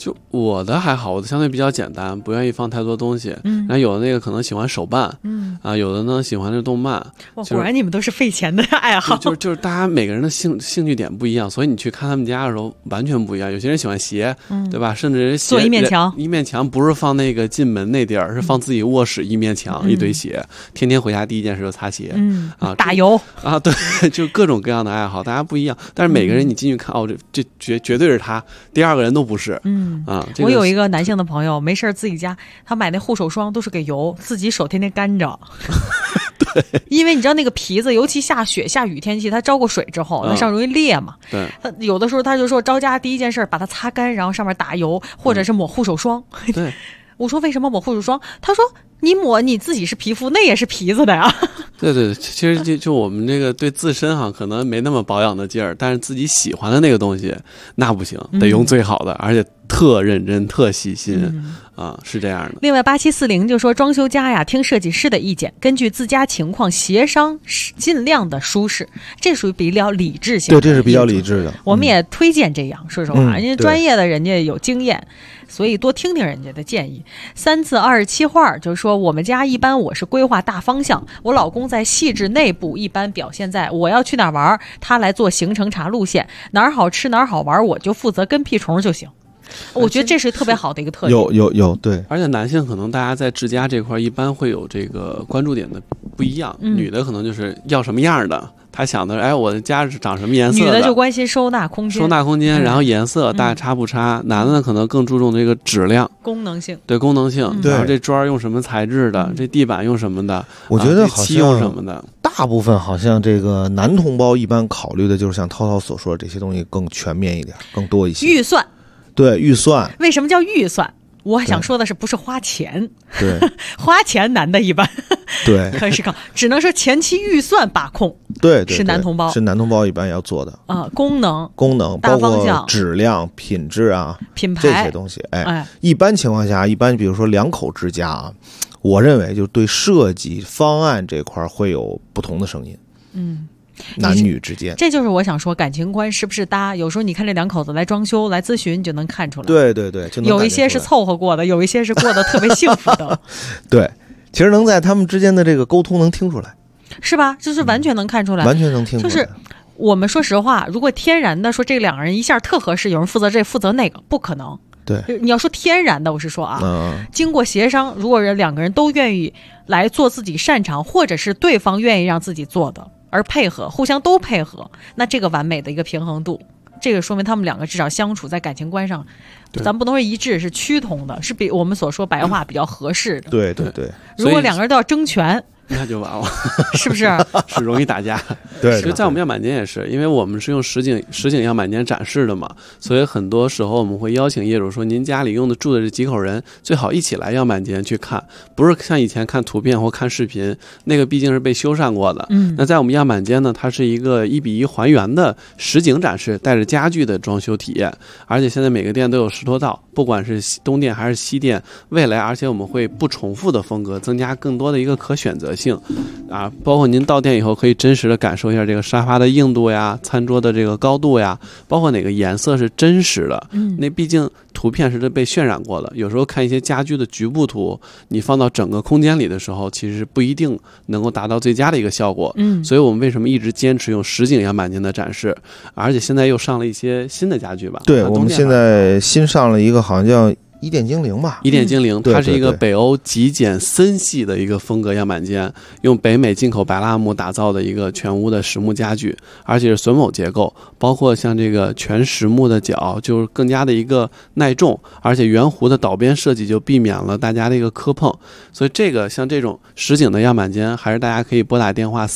就我的还好，我的相对比较简单，不愿意放太多东西。然后有的那个可能喜欢手办，有的呢喜欢这动漫。 哇，果然你们都是费钱的爱好。 就是大家每个人的兴趣点不一样，所以你去看他们家的时候完全不一样。有些人喜欢鞋，对吧？甚至鞋做一面墙， 一面墙不是放那个进门那地儿，是放自己卧室一面墙，一堆鞋，天天回家第一件事就擦鞋， 打油啊，对，就各种各样的爱好，大家不一样。但是每个人你进去看，这绝对是他，第二个人都不是， 我有一个男性的朋友，没事自己家他买那护手霜都是给油，自己手天天干着。 对， 因为你知道那个皮子，尤其下雪下雨天气，它招过水之后，那上容易裂嘛。 对， 他有的时候他就说，招家第一件事把它擦干，然后上面打油，或者是抹护手霜。 对， 我说为什么抹护手霜？他说你抹你自己是皮肤，那也是皮子的呀。 对，其实就我们这个对自身可能没那么保养的劲儿，但是自己喜欢的那个东西那不行，得用最好的，而且特认真特细心是这样的。 另外8740就说，装修家呀，听设计师的意见，根据自家情况协商，尽量的舒适，这属于比较理智性的。 对，这是比较理智的。 我们也推荐这样，说实话，人家专业的人家有经验，所以多听听人家的建议。3次27画就说，我们家一般我是规划大方向，我老公在细致内部一般表现在我要去哪儿玩，他来做行程查路线，哪儿好吃哪儿好玩，我就负责跟屁虫就行。我觉得这是特别好的一个特点。 有对， 而且男性可能大家在治家这块一般会有这个关注点的不一样，女的可能就是要什么样的，他想的我的家是长什么颜色的， 女的就关心收纳空间， 然后颜色大差不差。男的呢可能更注重这个质量、 功能性， 对功能性，然后这砖用什么材质的，这地板用什么的， 我觉得好像用什么的。 大部分好像这个男同胞一般考虑的就是像涛涛所说的这些东西更全面一点，更多一些。 预算， 对，预算。 为什么叫预算？我想说的是，不是花钱？ 对， 花钱男的一般， 对， 可是只能说前期预算把控， 对， 是男同胞， 是男同胞一般要做的功能， 包括质量、品质啊、 品牌这些东西。一般情况下，比如说两口之家我认为就对设计方案这块会有不同的声音。男女之间， 这就是我想说感情观是不是搭。有时候你看这两口子来装修来咨询，你就能看出来。 对， 有一些是凑合过的，有一些是过得特别幸福的。 对，其实能在他们之间的这个沟通能听出来， 是吧？就是完全能看出来， 完全能听出来。 就是我们说实话，如果天然的说这两个人一下特合适，有人负责这负责那个，不可能。 对， 你要说天然的，我是说经过协商，如果两个人都愿意来做自己擅长，或者是对方愿意让自己做的，而配合，互相都配合，那这个完美的一个平衡度，这个说明他们两个至少相处在感情观上，咱不能说一致，是趋同的，是比我们所说白话比较合适的。 对， 如果两个人都要争权， 那就完了， 是不是？ 是容易打架。 对， 其实在我们样板间也是，因为我们是用实景样板间展示的嘛，所以很多时候我们会邀请业主说，您家里用的住的这几口人最好一起来样板间去看，不是像以前看图片或看视频，那个毕竟是被修缮过的。那在我们样板间呢，它是一个1:1还原的实景展示，带着家具的装修体验，而且现在每个店都有10多道，不管是东店还是西店，未来而且我们会不重复的风格，增加更多的一个可选择性包括您到店以后可以真实的感受一下这个沙发的硬度呀，餐桌的这个高度呀，包括哪个颜色是真实的。那毕竟图片是被渲染过的，有时候看一些家居的局部图，你放到整个空间里的时候，其实不一定能够达到最佳的一个效果。所以我们为什么一直坚持用实景样板间的展示，而且现在又上了一些新的家具吧？ 对，我们现在新上了一个好像叫伊甸精灵吧， 伊甸精灵，它是一个北欧极简森系的一个风格样板间，用北美进口白蜡木打造的一个全屋的实木家具，而且是榫卯结构，包括像这个全实木的脚，就是更加的一个耐重，而且圆弧的导边设计就避免了大家的一个磕碰。所以这个像这种实景的样板间，还是大家可以拨打电话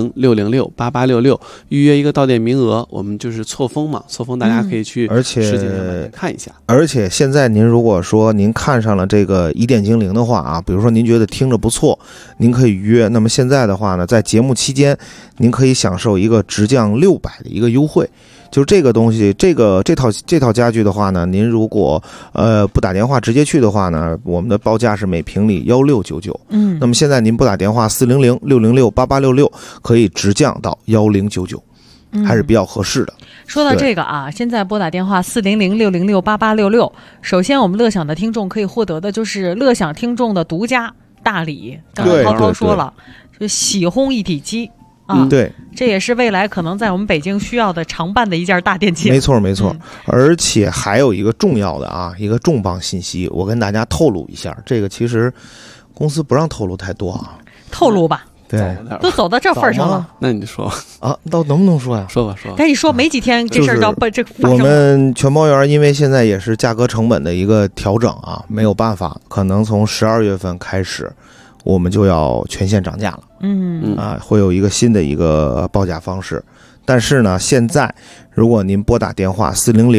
400-606-8866预约一个到店名额，我们就是错峰嘛，错峰大家可以去实景样板间看一下。 而且现在您如果说您看上了这个伊甸精灵的话比如说您觉得听着不错，您可以约。那么现在的话呢，在节目期间您可以享受一个直降600的一个优惠，就是这个东西，这套家具的话呢，您如果不打电话直接去的话呢，我们的报价是每平米1699。那么现在您不打电话400-606-8866可以直降到1099。 还是比较合适的。 说到这个啊，现在拨打电话400-606-8866，首先我们乐享的听众可以获得的就是乐享听众的独家大礼。刚才涛涛说了，就洗烘一体机啊， 对， 这也是未来可能在我们北京需要的常办的一件大电器。 没错没错，而且还有一个重要的啊，一个重磅信息，我跟大家透露一下，这个其实公司不让透露太多啊， 透露吧。 对， 都走到这份上了， 那你说啊，能不能说呀？ 说吧，说吧。 但一说没几天，这事儿就要这发生了。 我们全包园因为现在也是价格成本的一个调整啊，没有办法，可能从12月份开始，我们就要全线涨价了。会有一个新的一个报价方式。但是呢，现在如果您拨打电话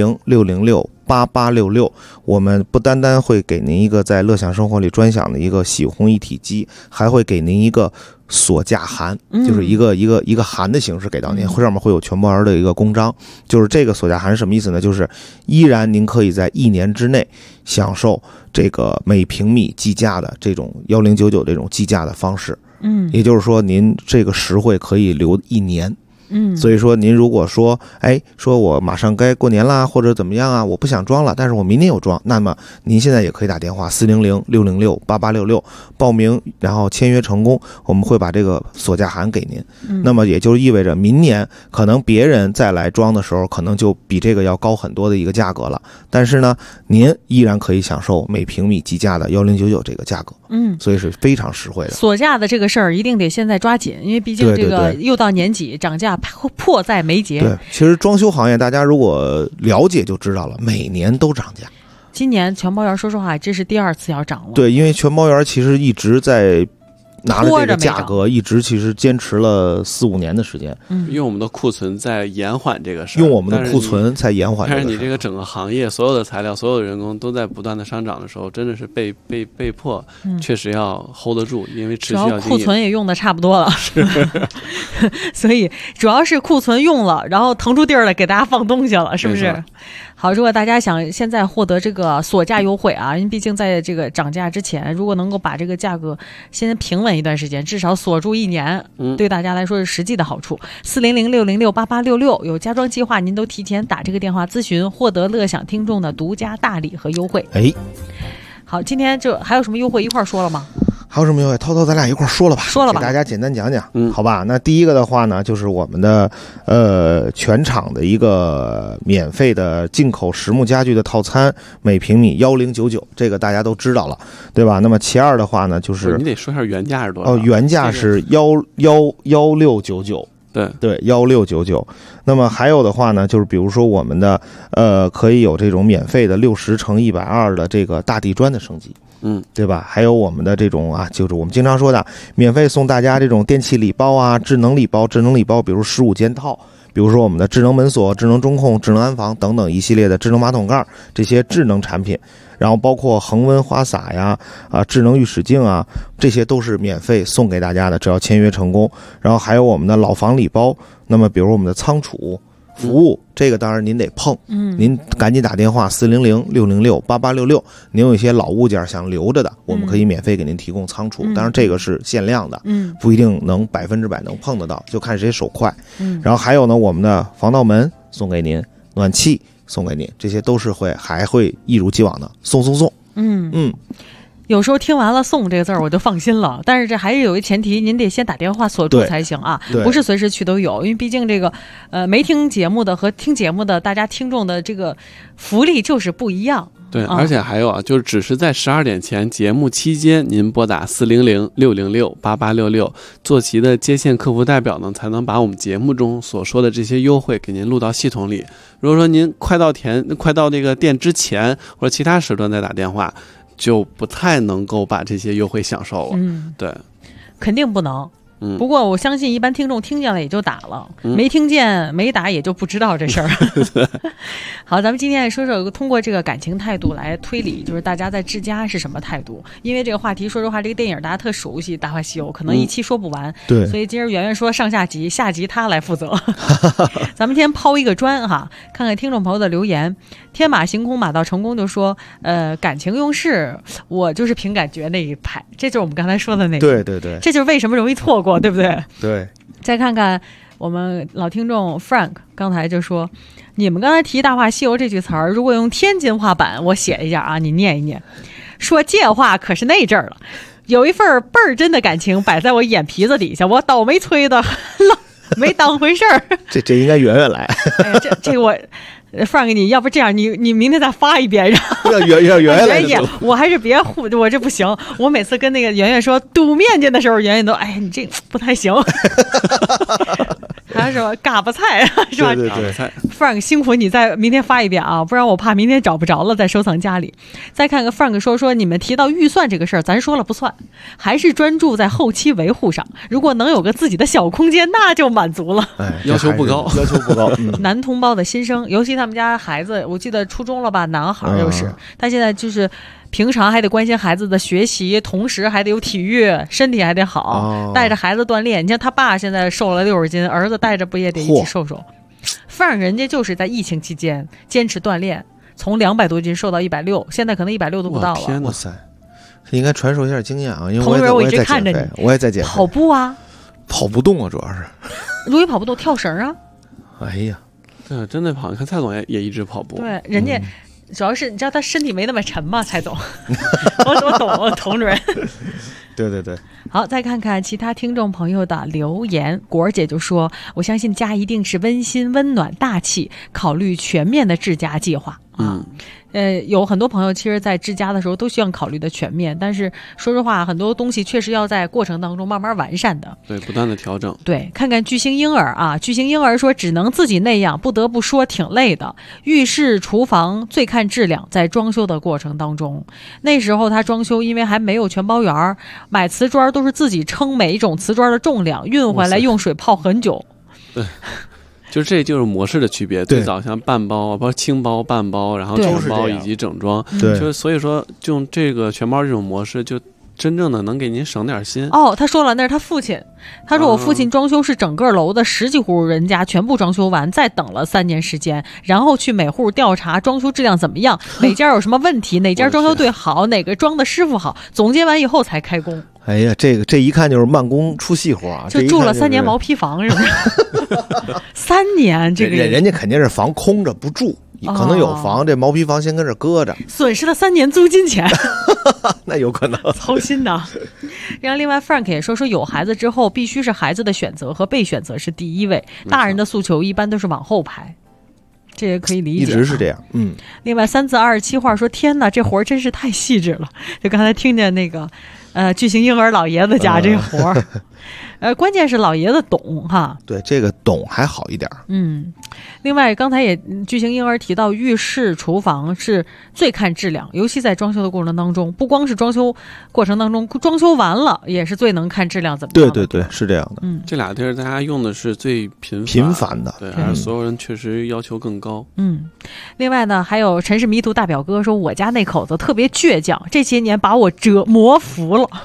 400-606-8866，我们不单单会给您一个在乐享生活里专享的一个洗烘一体机，还会给您一个锁价函，就是一个函的形式给到您，上面会有全包园的一个公章。就是这个锁价函是什么意思呢？就是依然您可以在1年之内享受这个每平米计价的这种1099这种计价的方式。也就是说您这个实惠可以留1年。所以说您如果说说我马上该过年啦，或者怎么样啊，我不想装了，但是我明年有装，那么您现在也可以打电话400-606-8866报名，然后签约成功，我们会把这个锁价函给您。那么也就意味着明年可能别人再来装的时候，可能就比这个要高很多的一个价格了，但是呢您依然可以享受每平米计价的1099这个价格。所以是非常实惠的。 锁价的这个事儿一定得现在抓紧，因为毕竟这个又到年底，涨价迫在眉睫。 对，其实装修行业大家如果了解就知道了，每年都涨价。 今年全包园说实话这是第2次要涨了。 对，因为全包园其实一直在拿着这个价格，一直其实坚持了4-5年的时间。 用我们的库存在延缓这个事儿， 用我们的库存在延缓这个事儿。 但是你这个整个行业所有的材料、所有的人工都在不断的上涨的时候，真的是被迫，确实要 hold 得住，因为持续要经营。 主要库存也用的差不多了，所以主要是库存用了，然后腾出地儿来给大家放东西了，是不是？好，如果大家想现在获得这个锁价优惠啊，因为毕竟在这个涨价之前，如果能够把这个价格先平稳一段时间，至少锁住1年，对大家来说是实际的好处。400-606-8866有家装计划，您都提前打这个电话咨询，获得乐享听众的独家大礼和优惠。好，今天就还有什么优惠一块儿说了吗？ 还有什么优惠？涛涛，咱俩一块儿说了吧，给大家简单讲讲，好吧？那第一个的话呢，就是我们的全场的一个免费的进口实木家具的套餐，每平米1099，这个大家都知道了，对吧？那么其二的话呢，就是你得说一下原价是多少？ 原价是1699。对，1699。那么还有的话呢，就是比如说我们的可以有这种免费的60×120的这个大地砖的升级，对吧？还有我们的这种啊，就是我们经常说的免费送大家这种电器礼包啊、智能礼包，比如15件套。比如说我们的智能门锁、智能中控、智能安防等等一系列的智能马桶盖，这些智能产品，然后包括恒温花洒呀、智能浴室镜啊，这些都是免费送给大家的，只要签约成功。然后还有我们的老房礼包，那么比如我们的仓储服务，这个当然您得碰，您赶紧打电话400-606-8866，您有一些老物件想留着的，我们可以免费给您提供仓储，当然这个是限量的，不一定能100%能碰得到，就看谁手快。然后还有呢，我们的防盗门送给您，暖气送给您，这些都是还会一如既往的送。 有时候听完了送这个字儿我就放心了，但是这还是有一前提，您得先打电话锁住才行啊，不是随时去都有，因为毕竟这个没听节目的和听节目的大家听众的这个福利就是不一样。 对，而且还有啊，就是只是在12点前节目期间，您拨打400-606-8866，坐骑的接线客服代表呢，才能把我们节目中所说的这些优惠给您录到系统里。如果说您快到这个店之前或者其他时段再打电话，就不太能够把这些优惠享受了。对， 肯定不能。不过我相信一般听众听见了也就打了，没听见没打也就不知道这事儿。好，咱们今天也说说通过这个感情态度来推理，就是大家在治家是什么态度。因为这个话题说实话，这个电影大家特熟悉，《大话西游》可能一期说不完， 对， 所以今儿圆圆说上下集，下集他来负责。咱们先抛一个砖哈，看看听众朋友的留言。天马行空马到成功就说感情用事，我就是凭感觉那一派，这就是我们刚才说的那个。 对， 这就是为什么容易错过，对不对？ 对。 再看看我们老听众 Frank 刚才就说，你们刚才提《大话西游》这句词儿，如果用天津话版，我写一下啊，你念一念。说这话可是那阵儿了，有一份倍儿真的感情摆在我眼皮子底下，我倒霉催的没当回事儿。 这应该圆圆来。 哎呀，这我。Frank， 你要不这样，你明天再发一遍，然后要圆来演，我还是别我这不行。我每次跟那个圆圆说赌面筋的时候，圆圆都哎，你这不太行。还是说嘎巴菜是吧？ 对 Frank 辛苦你再明天发一遍啊，不然我怕明天找不着了，在收藏夹里。再看个 Frank 说你们提到预算这个事儿，咱说了不算，还是专注在后期维护上。如果能有个自己的小空间，那就满足了。 要求不高。 男同胞的心声，尤其他们家孩子，我记得初中了吧，男孩又是，他现在就是平常还得关心孩子的学习，同时还得有体育，身体还得好，带着孩子锻炼。你像他爸现在瘦了60斤，儿子带着不也得一起瘦瘦？反正人家就是在疫情期间坚持锻炼，从200多斤瘦到160，现在可能160都不到了。 哇塞，应该传授一下经验啊！因为我一直看着你， 我也在减肥。 跑步啊， 跑不动啊，主要是。 如果跑不动，跳绳啊。 哎呀， 对，真的跑。你看蔡总也一直跑步。 对，人家。主要是你知道他身体没那么沉嘛，蔡总。我懂，童主任。 对。 好，再看看其他听众朋友的留言。果儿姐就说：“我相信家一定是温馨、温暖、大气，考虑全面的治家计划啊。”有很多朋友其实在治家的时候都需要考虑的全面，但是说实话，很多东西确实要在过程当中慢慢完善的。 对，不断的调整。 对，看看巨星婴儿啊，巨星婴儿说只能自己那样，不得不说挺累的。浴室、厨房最看质量，在装修的过程当中，那时候他装修因为还没有全包圆，买瓷砖都是自己称每一种瓷砖的重量，运回来用水泡很久。 对。这就是模式的区别，最早像半包，包括轻包、半包，然后全包以及整装，就是所以说就用这个全包这种模式，就真正的能给您省点心。 他说了，那是他父亲，他说我父亲装修是整个楼的10几户人家全部装修完，再等了3年时间，然后去每户调查装修质量怎么样，哪家有什么问题，哪家装修队好，哪个装的师傅好，总结完以后才开工。 哎呀，这一看就是慢工出细活啊！ 就住了3年毛坯房，是不是？3年，这个人家肯定是房空着不住，可能有房，这毛坯房先跟这搁着， 损失了3年租金钱， 那有可能操心的。然后另外 Frank 也说有孩子之后，必须是孩子的选择和被选择是第一位，大人的诉求一般都是往后排。这也可以理解， 一直是这样。 另外3字27话说：“天哪，这活儿真是太细致了！”就刚才听见那个，巨型婴儿老爷子家这活儿，关键是老爷子懂哈。 对，这个懂还好一点。 另外刚才也巨型婴儿提到，浴室、厨房是最看质量，尤其在装修的过程当中，不光是装修过程当中，装修完了也是最能看质量怎么样的。 对，是这样的。 这俩地儿大家用的是最频繁的， 对，而所有人确实要求更高。 另外呢，还有城市迷途大表哥说，我家那口子特别倔强，这些年把我磨服了。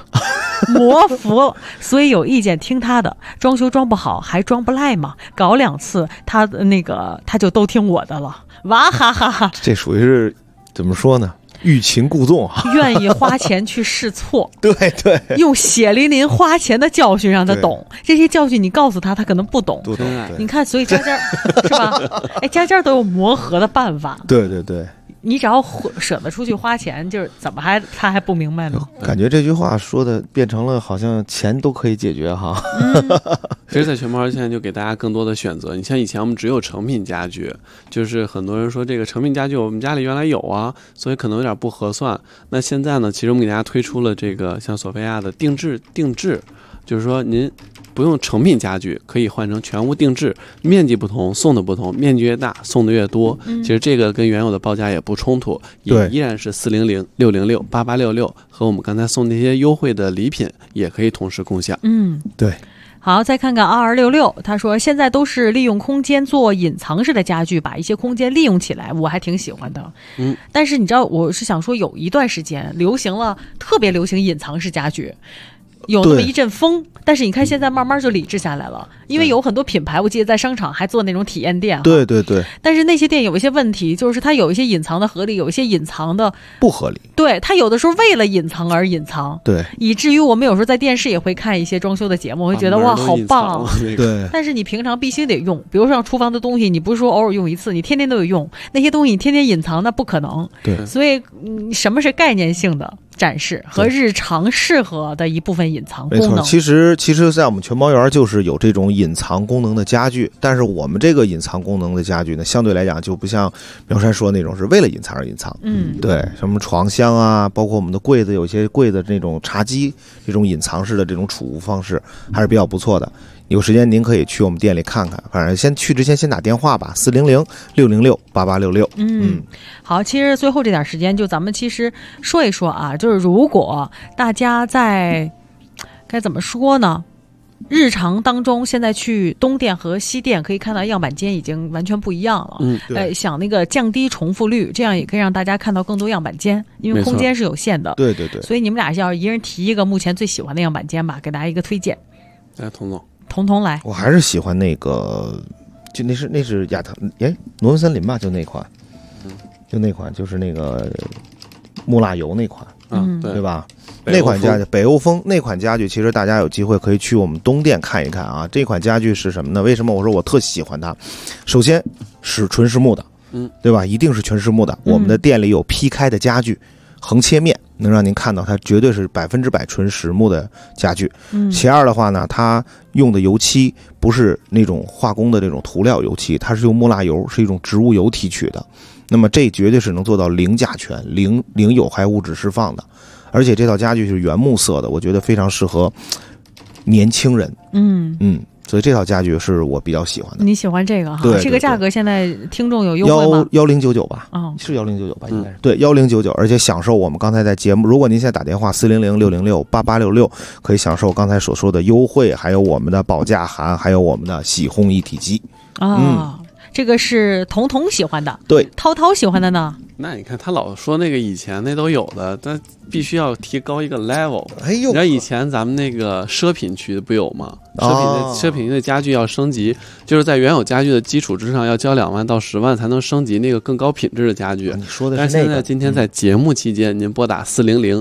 所以有意见听他的，装修装不好还装不赖嘛，搞2次他就都听我的了，哇哈哈哈！ 这属于是怎么说呢？欲擒故纵啊， 愿意花钱去试错。 对， 用血淋淋花钱的教训让他懂，这些教训你告诉他，他可能不懂。你看，所以家是吧？家都有磨合的办法。 对。 你只要舍得出去花钱，就是怎么他还不明白呢？ 感觉这句话说的变成了好像钱都可以解决哈。 其实在全包现在就给大家更多的选择。你像以前我们只有成品家具，就是很多人说这个成品家具我们家里原来有啊，所以可能有点不合算。那现在呢，其实我们给大家推出了这个像索菲亚的定制，就是说您不用成品家具，可以换成全屋定制，面积不同送的不同，面积越大送的越多。其实这个跟原有的报价也不冲突，也依然是400-606-8866，和我们刚才送那些优惠的礼品也可以同时共享。 对。 好，再看看2266，他说现在都是利用空间做隐藏式的家具，把一些空间利用起来，我还挺喜欢的。但是你知道，我是想说有一段时间特别流行隐藏式家具。 有那么一阵风，但是你看现在慢慢就理智下来了，因为有很多品牌，我记得在商场还做那种体验店。 对对对。 但是那些店有一些问题，就是它有一些隐藏的合理，有一些隐藏的不合理。 对，它有的时候为了隐藏而隐藏。 对。 以至于我们有时候在电视也会看一些装修的节目，会觉得哇好棒。 对。 但是你平常必须得用，比如说像厨房的东西，你不是说偶尔用一次，你天天都有用。那些东西你天天隐藏，那不可能。 对。 所以什么是概念性的展示和日常适合的一部分隐藏功能？ 没错，其实在我们全包园就是有这种隐藏功能的家具，但是我们这个隐藏功能的家具呢，相对来讲就不像苗山说那种是为了隐藏而隐藏。对，什么床箱啊，包括我们的柜子，有些柜子那种茶几，这种隐藏式的这种储物方式还是比较不错的。有时间您可以去我们店里看看，反正先去之前先打电话吧，400-606-8866。 好，其实最后这点时间就咱们其实说一说啊，就是如果大家在该怎么说呢？日常当中，现在去东店和西店可以看到样板间已经完全不一样了。想那个降低重复率，这样也可以让大家看到更多样板间，因为空间是有限的。 对对对。 所以你们俩要一人提一个目前最喜欢的样板间吧，给大家一个推荐。 来， 彤彤来。 我还是喜欢那个，就那是亚特挪威森林吧，就那款，就是那个木蜡油那款，对吧？那款家具北欧风那款家具，其实大家有机会可以去我们东店看一看啊。这款家具是什么呢？为什么我说我特喜欢它？首先是纯实木的，对吧？一定是全实木的。我们的店里有劈开的家具，横切面能让您看到它绝对是100%纯实木的家具。其二的话呢，它用的油漆不是那种化工的这种涂料油漆，它是用木蜡油，是一种植物油提取的。那么这绝对是能做到零甲醛、零有害物质释放的。而且这套家具是原木色的，我觉得非常适合年轻人。所以这套家具是我比较喜欢的。 你喜欢这个哈？ 对， 这个价格现在听众有优惠吗 ？1099吧，是1099吧，应该是。对，1099，而且享受我们刚才在节目，如果您现在打电话400-606-8866，可以享受刚才所说的优惠，还有我们的保价函，还有我们的洗烘一体机。 这个是彤彤喜欢的， 对， 涛涛喜欢的呢？ 那你看他老说那个以前那都有的，但必须要提高一个 level。 你知道以前咱们那个奢品区的不有吗？奢品的家具要升级，就是在原有家具的基础之上要交2万到10万才能升级那个更高品质的家具。 你说的是但是现在今天在节目期间，您拨打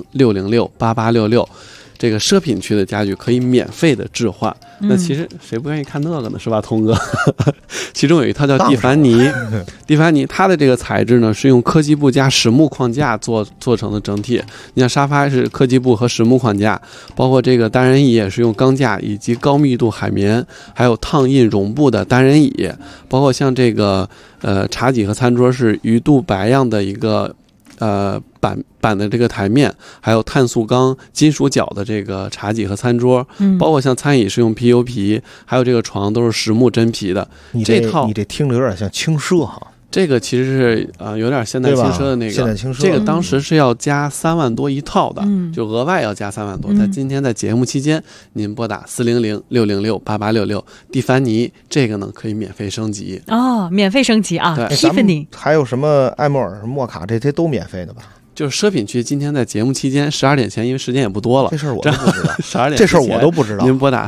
400-606-8866。这个奢品区的家具可以免费的置换，那其实谁不愿意看那个呢？是吧，童哥？其中有一套叫蒂凡尼，它的这个材质呢是用科技布加实木框架做成的整体。你像沙发是科技布和实木框架，包括这个单人椅也是用钢架以及高密度海绵，还有烫印绒布的单人椅，包括像这个茶几和餐桌是鱼肚白样的一个板的这个台面，还有碳素钢金属角的这个茶几和餐桌，包括像餐椅是用 PU 皮，还有这个床都是实木真皮的。 你这听着有点像轻奢哈。 这个其实是有点现代轻奢的那个， 现代轻奢。 这个当时是要加3万多一套的，就额外要加3万多。在今天在节目期间，您拨打400-606-8866，蒂凡尼这个呢可以免费升级免费升级啊 ！Tiffany 还有什么艾默尔、莫卡这些都免费的吧？ 就是奢品区今天在节目期间12点前，因为时间也不多了， 这事儿我都不知道。 12点这事儿我都不知道。 您拨打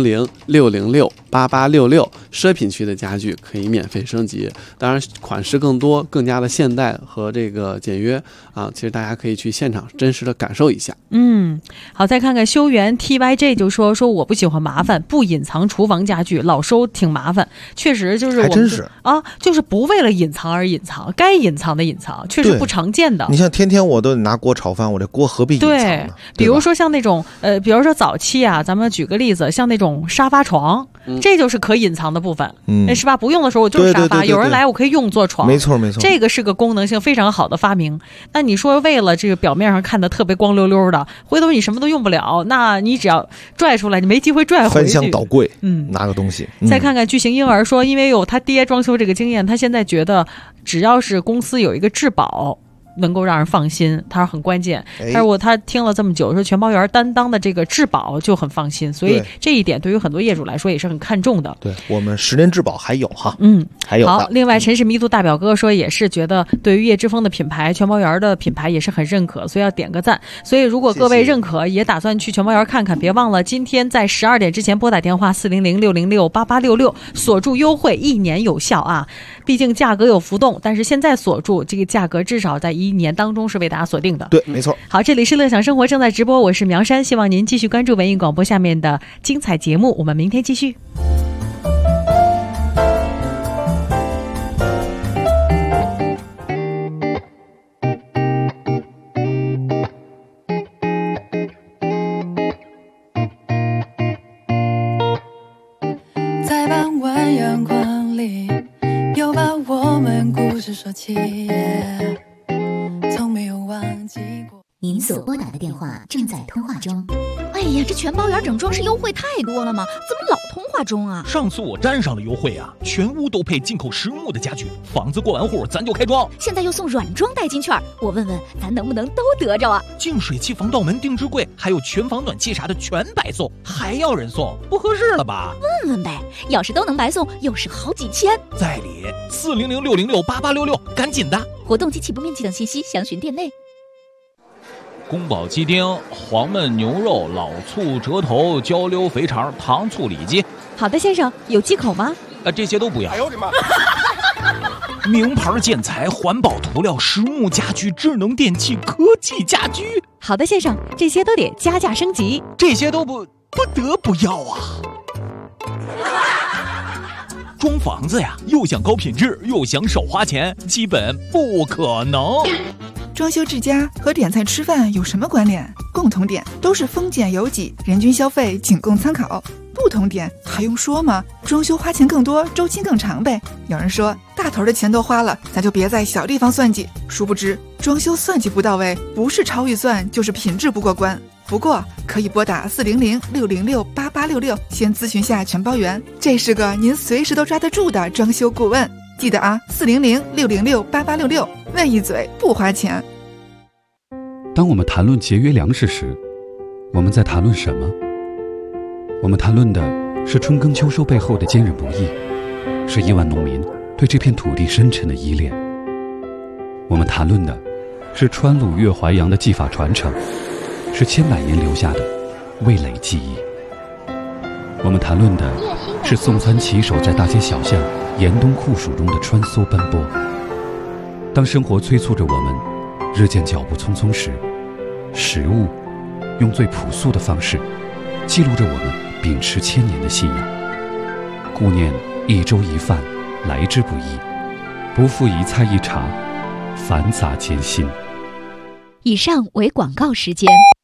400-606-8866，奢品区的家具可以免费升级。当然，款式更多、更加的现代和这个简约啊，其实大家可以去现场真实的感受一下。 好，再看看修缘 TYJ 就说我不喜欢麻烦，不隐藏厨房家具，老收挺麻烦。确实就是我们还真是就是不为了隐藏而隐藏，该隐藏的隐藏，确实不常见的。 你像天天我都得拿锅炒饭，我这锅何必隐藏呢？ 对，比如说像那种比如说早期啊，咱们举个例子，像那种沙发床，这就是可隐藏的部分，是吧？不用的时候我就是沙发，有人来我可以用做床， 没错， 这个是个功能性非常好的发明。那你说为了这个表面上看的特别光溜溜的，回头你什么都用不了，那你只要拽出来，你没机会拽回去， 翻箱倒柜，拿个东西。 再看看巨型婴儿说，因为有他爹装修这个经验，他现在觉得只要是公司有一个质保能够让人放心，他说很关键。他说他听了这么久，说全包园担当的这个质保就很放心，所以这一点对于很多业主来说也是很看重的。 对，我们10年质保还有哈，还有。 好，另外陈氏迷途大表哥说也是觉得对于叶之峰的品牌全包园的品牌也是很认可，所以要点个赞。所以如果各位认可也打算去全包园看看，别忘了今天在12点之前拨打电话400-606-8866，锁住优惠1年有效啊！毕竟价格有浮动，但是现在锁住这个价格至少在1年当中是为大家锁定的。 对，没错。 好，这里是乐享生活正在直播，我是苗山，希望您继续关注文艺广播下面的精彩节目，我们明天继续。 在傍晚阳光里，又把我们故事说起，从没有忘记过。 您所拨打的电话正在通话中。哎呀，这全包园整装饰优惠太多了吗？怎么老通话中啊？ 上次我沾上了优惠啊，全屋都配进口实木的家具，房子过完户咱就开装。 现在又送软装代金券，我问问咱能不能都得着啊？ 净水器、防盗门、定制柜，还有全房暖气啥的全白送，还要人送，不合适了吧？ 问问呗，要是都能白送，又是好几千。 在理，400-606-8866，赶紧的。 活动及起步面积等信息详询店内。 宫保鸡丁、黄焖牛肉、老醋折头、焦溜肥肠、糖醋里脊。 好的，先生，有忌口吗？ 这些都不要。 哎呦我的妈！ 名牌建材、环保涂料、实木家具、智能电器、科技家居。 好的，先生，这些都得加价升级。 这些都不得不要啊！装房子呀，又想高品质，又想少花钱，基本不可能。 装修之家和点菜吃饭有什么关联？共同点都是丰俭由己，人均消费仅供参考。不同点还用说吗？装修花钱更多，周期更长呗。有人说大头的钱都花了，咱就别在小地方算计。殊不知装修算计不到位，不是超预算就是品质不过关。不过可以拨打400-606-8866，先咨询下全包园，这是个您随时都抓得住的装修顾问。记得啊，400-606-8866，问一嘴不花钱。 当我们谈论节约粮食时，我们在谈论什么？我们谈论的是春耕秋收背后的坚韧不易，是亿万农民对这片土地深沉的依恋。我们谈论的是川鲁粤淮扬的技法传承，是千百年留下的味蕾记忆。我们谈论的是送餐骑手在大街小巷严冬酷暑中的穿梭奔波。当生活催促着我们日渐脚步匆匆时，食物用最朴素的方式记录着我们秉持千年的信仰。顾念一粥一饭来之不易，不负一菜一茶繁杂艰辛。 以上为广告时间。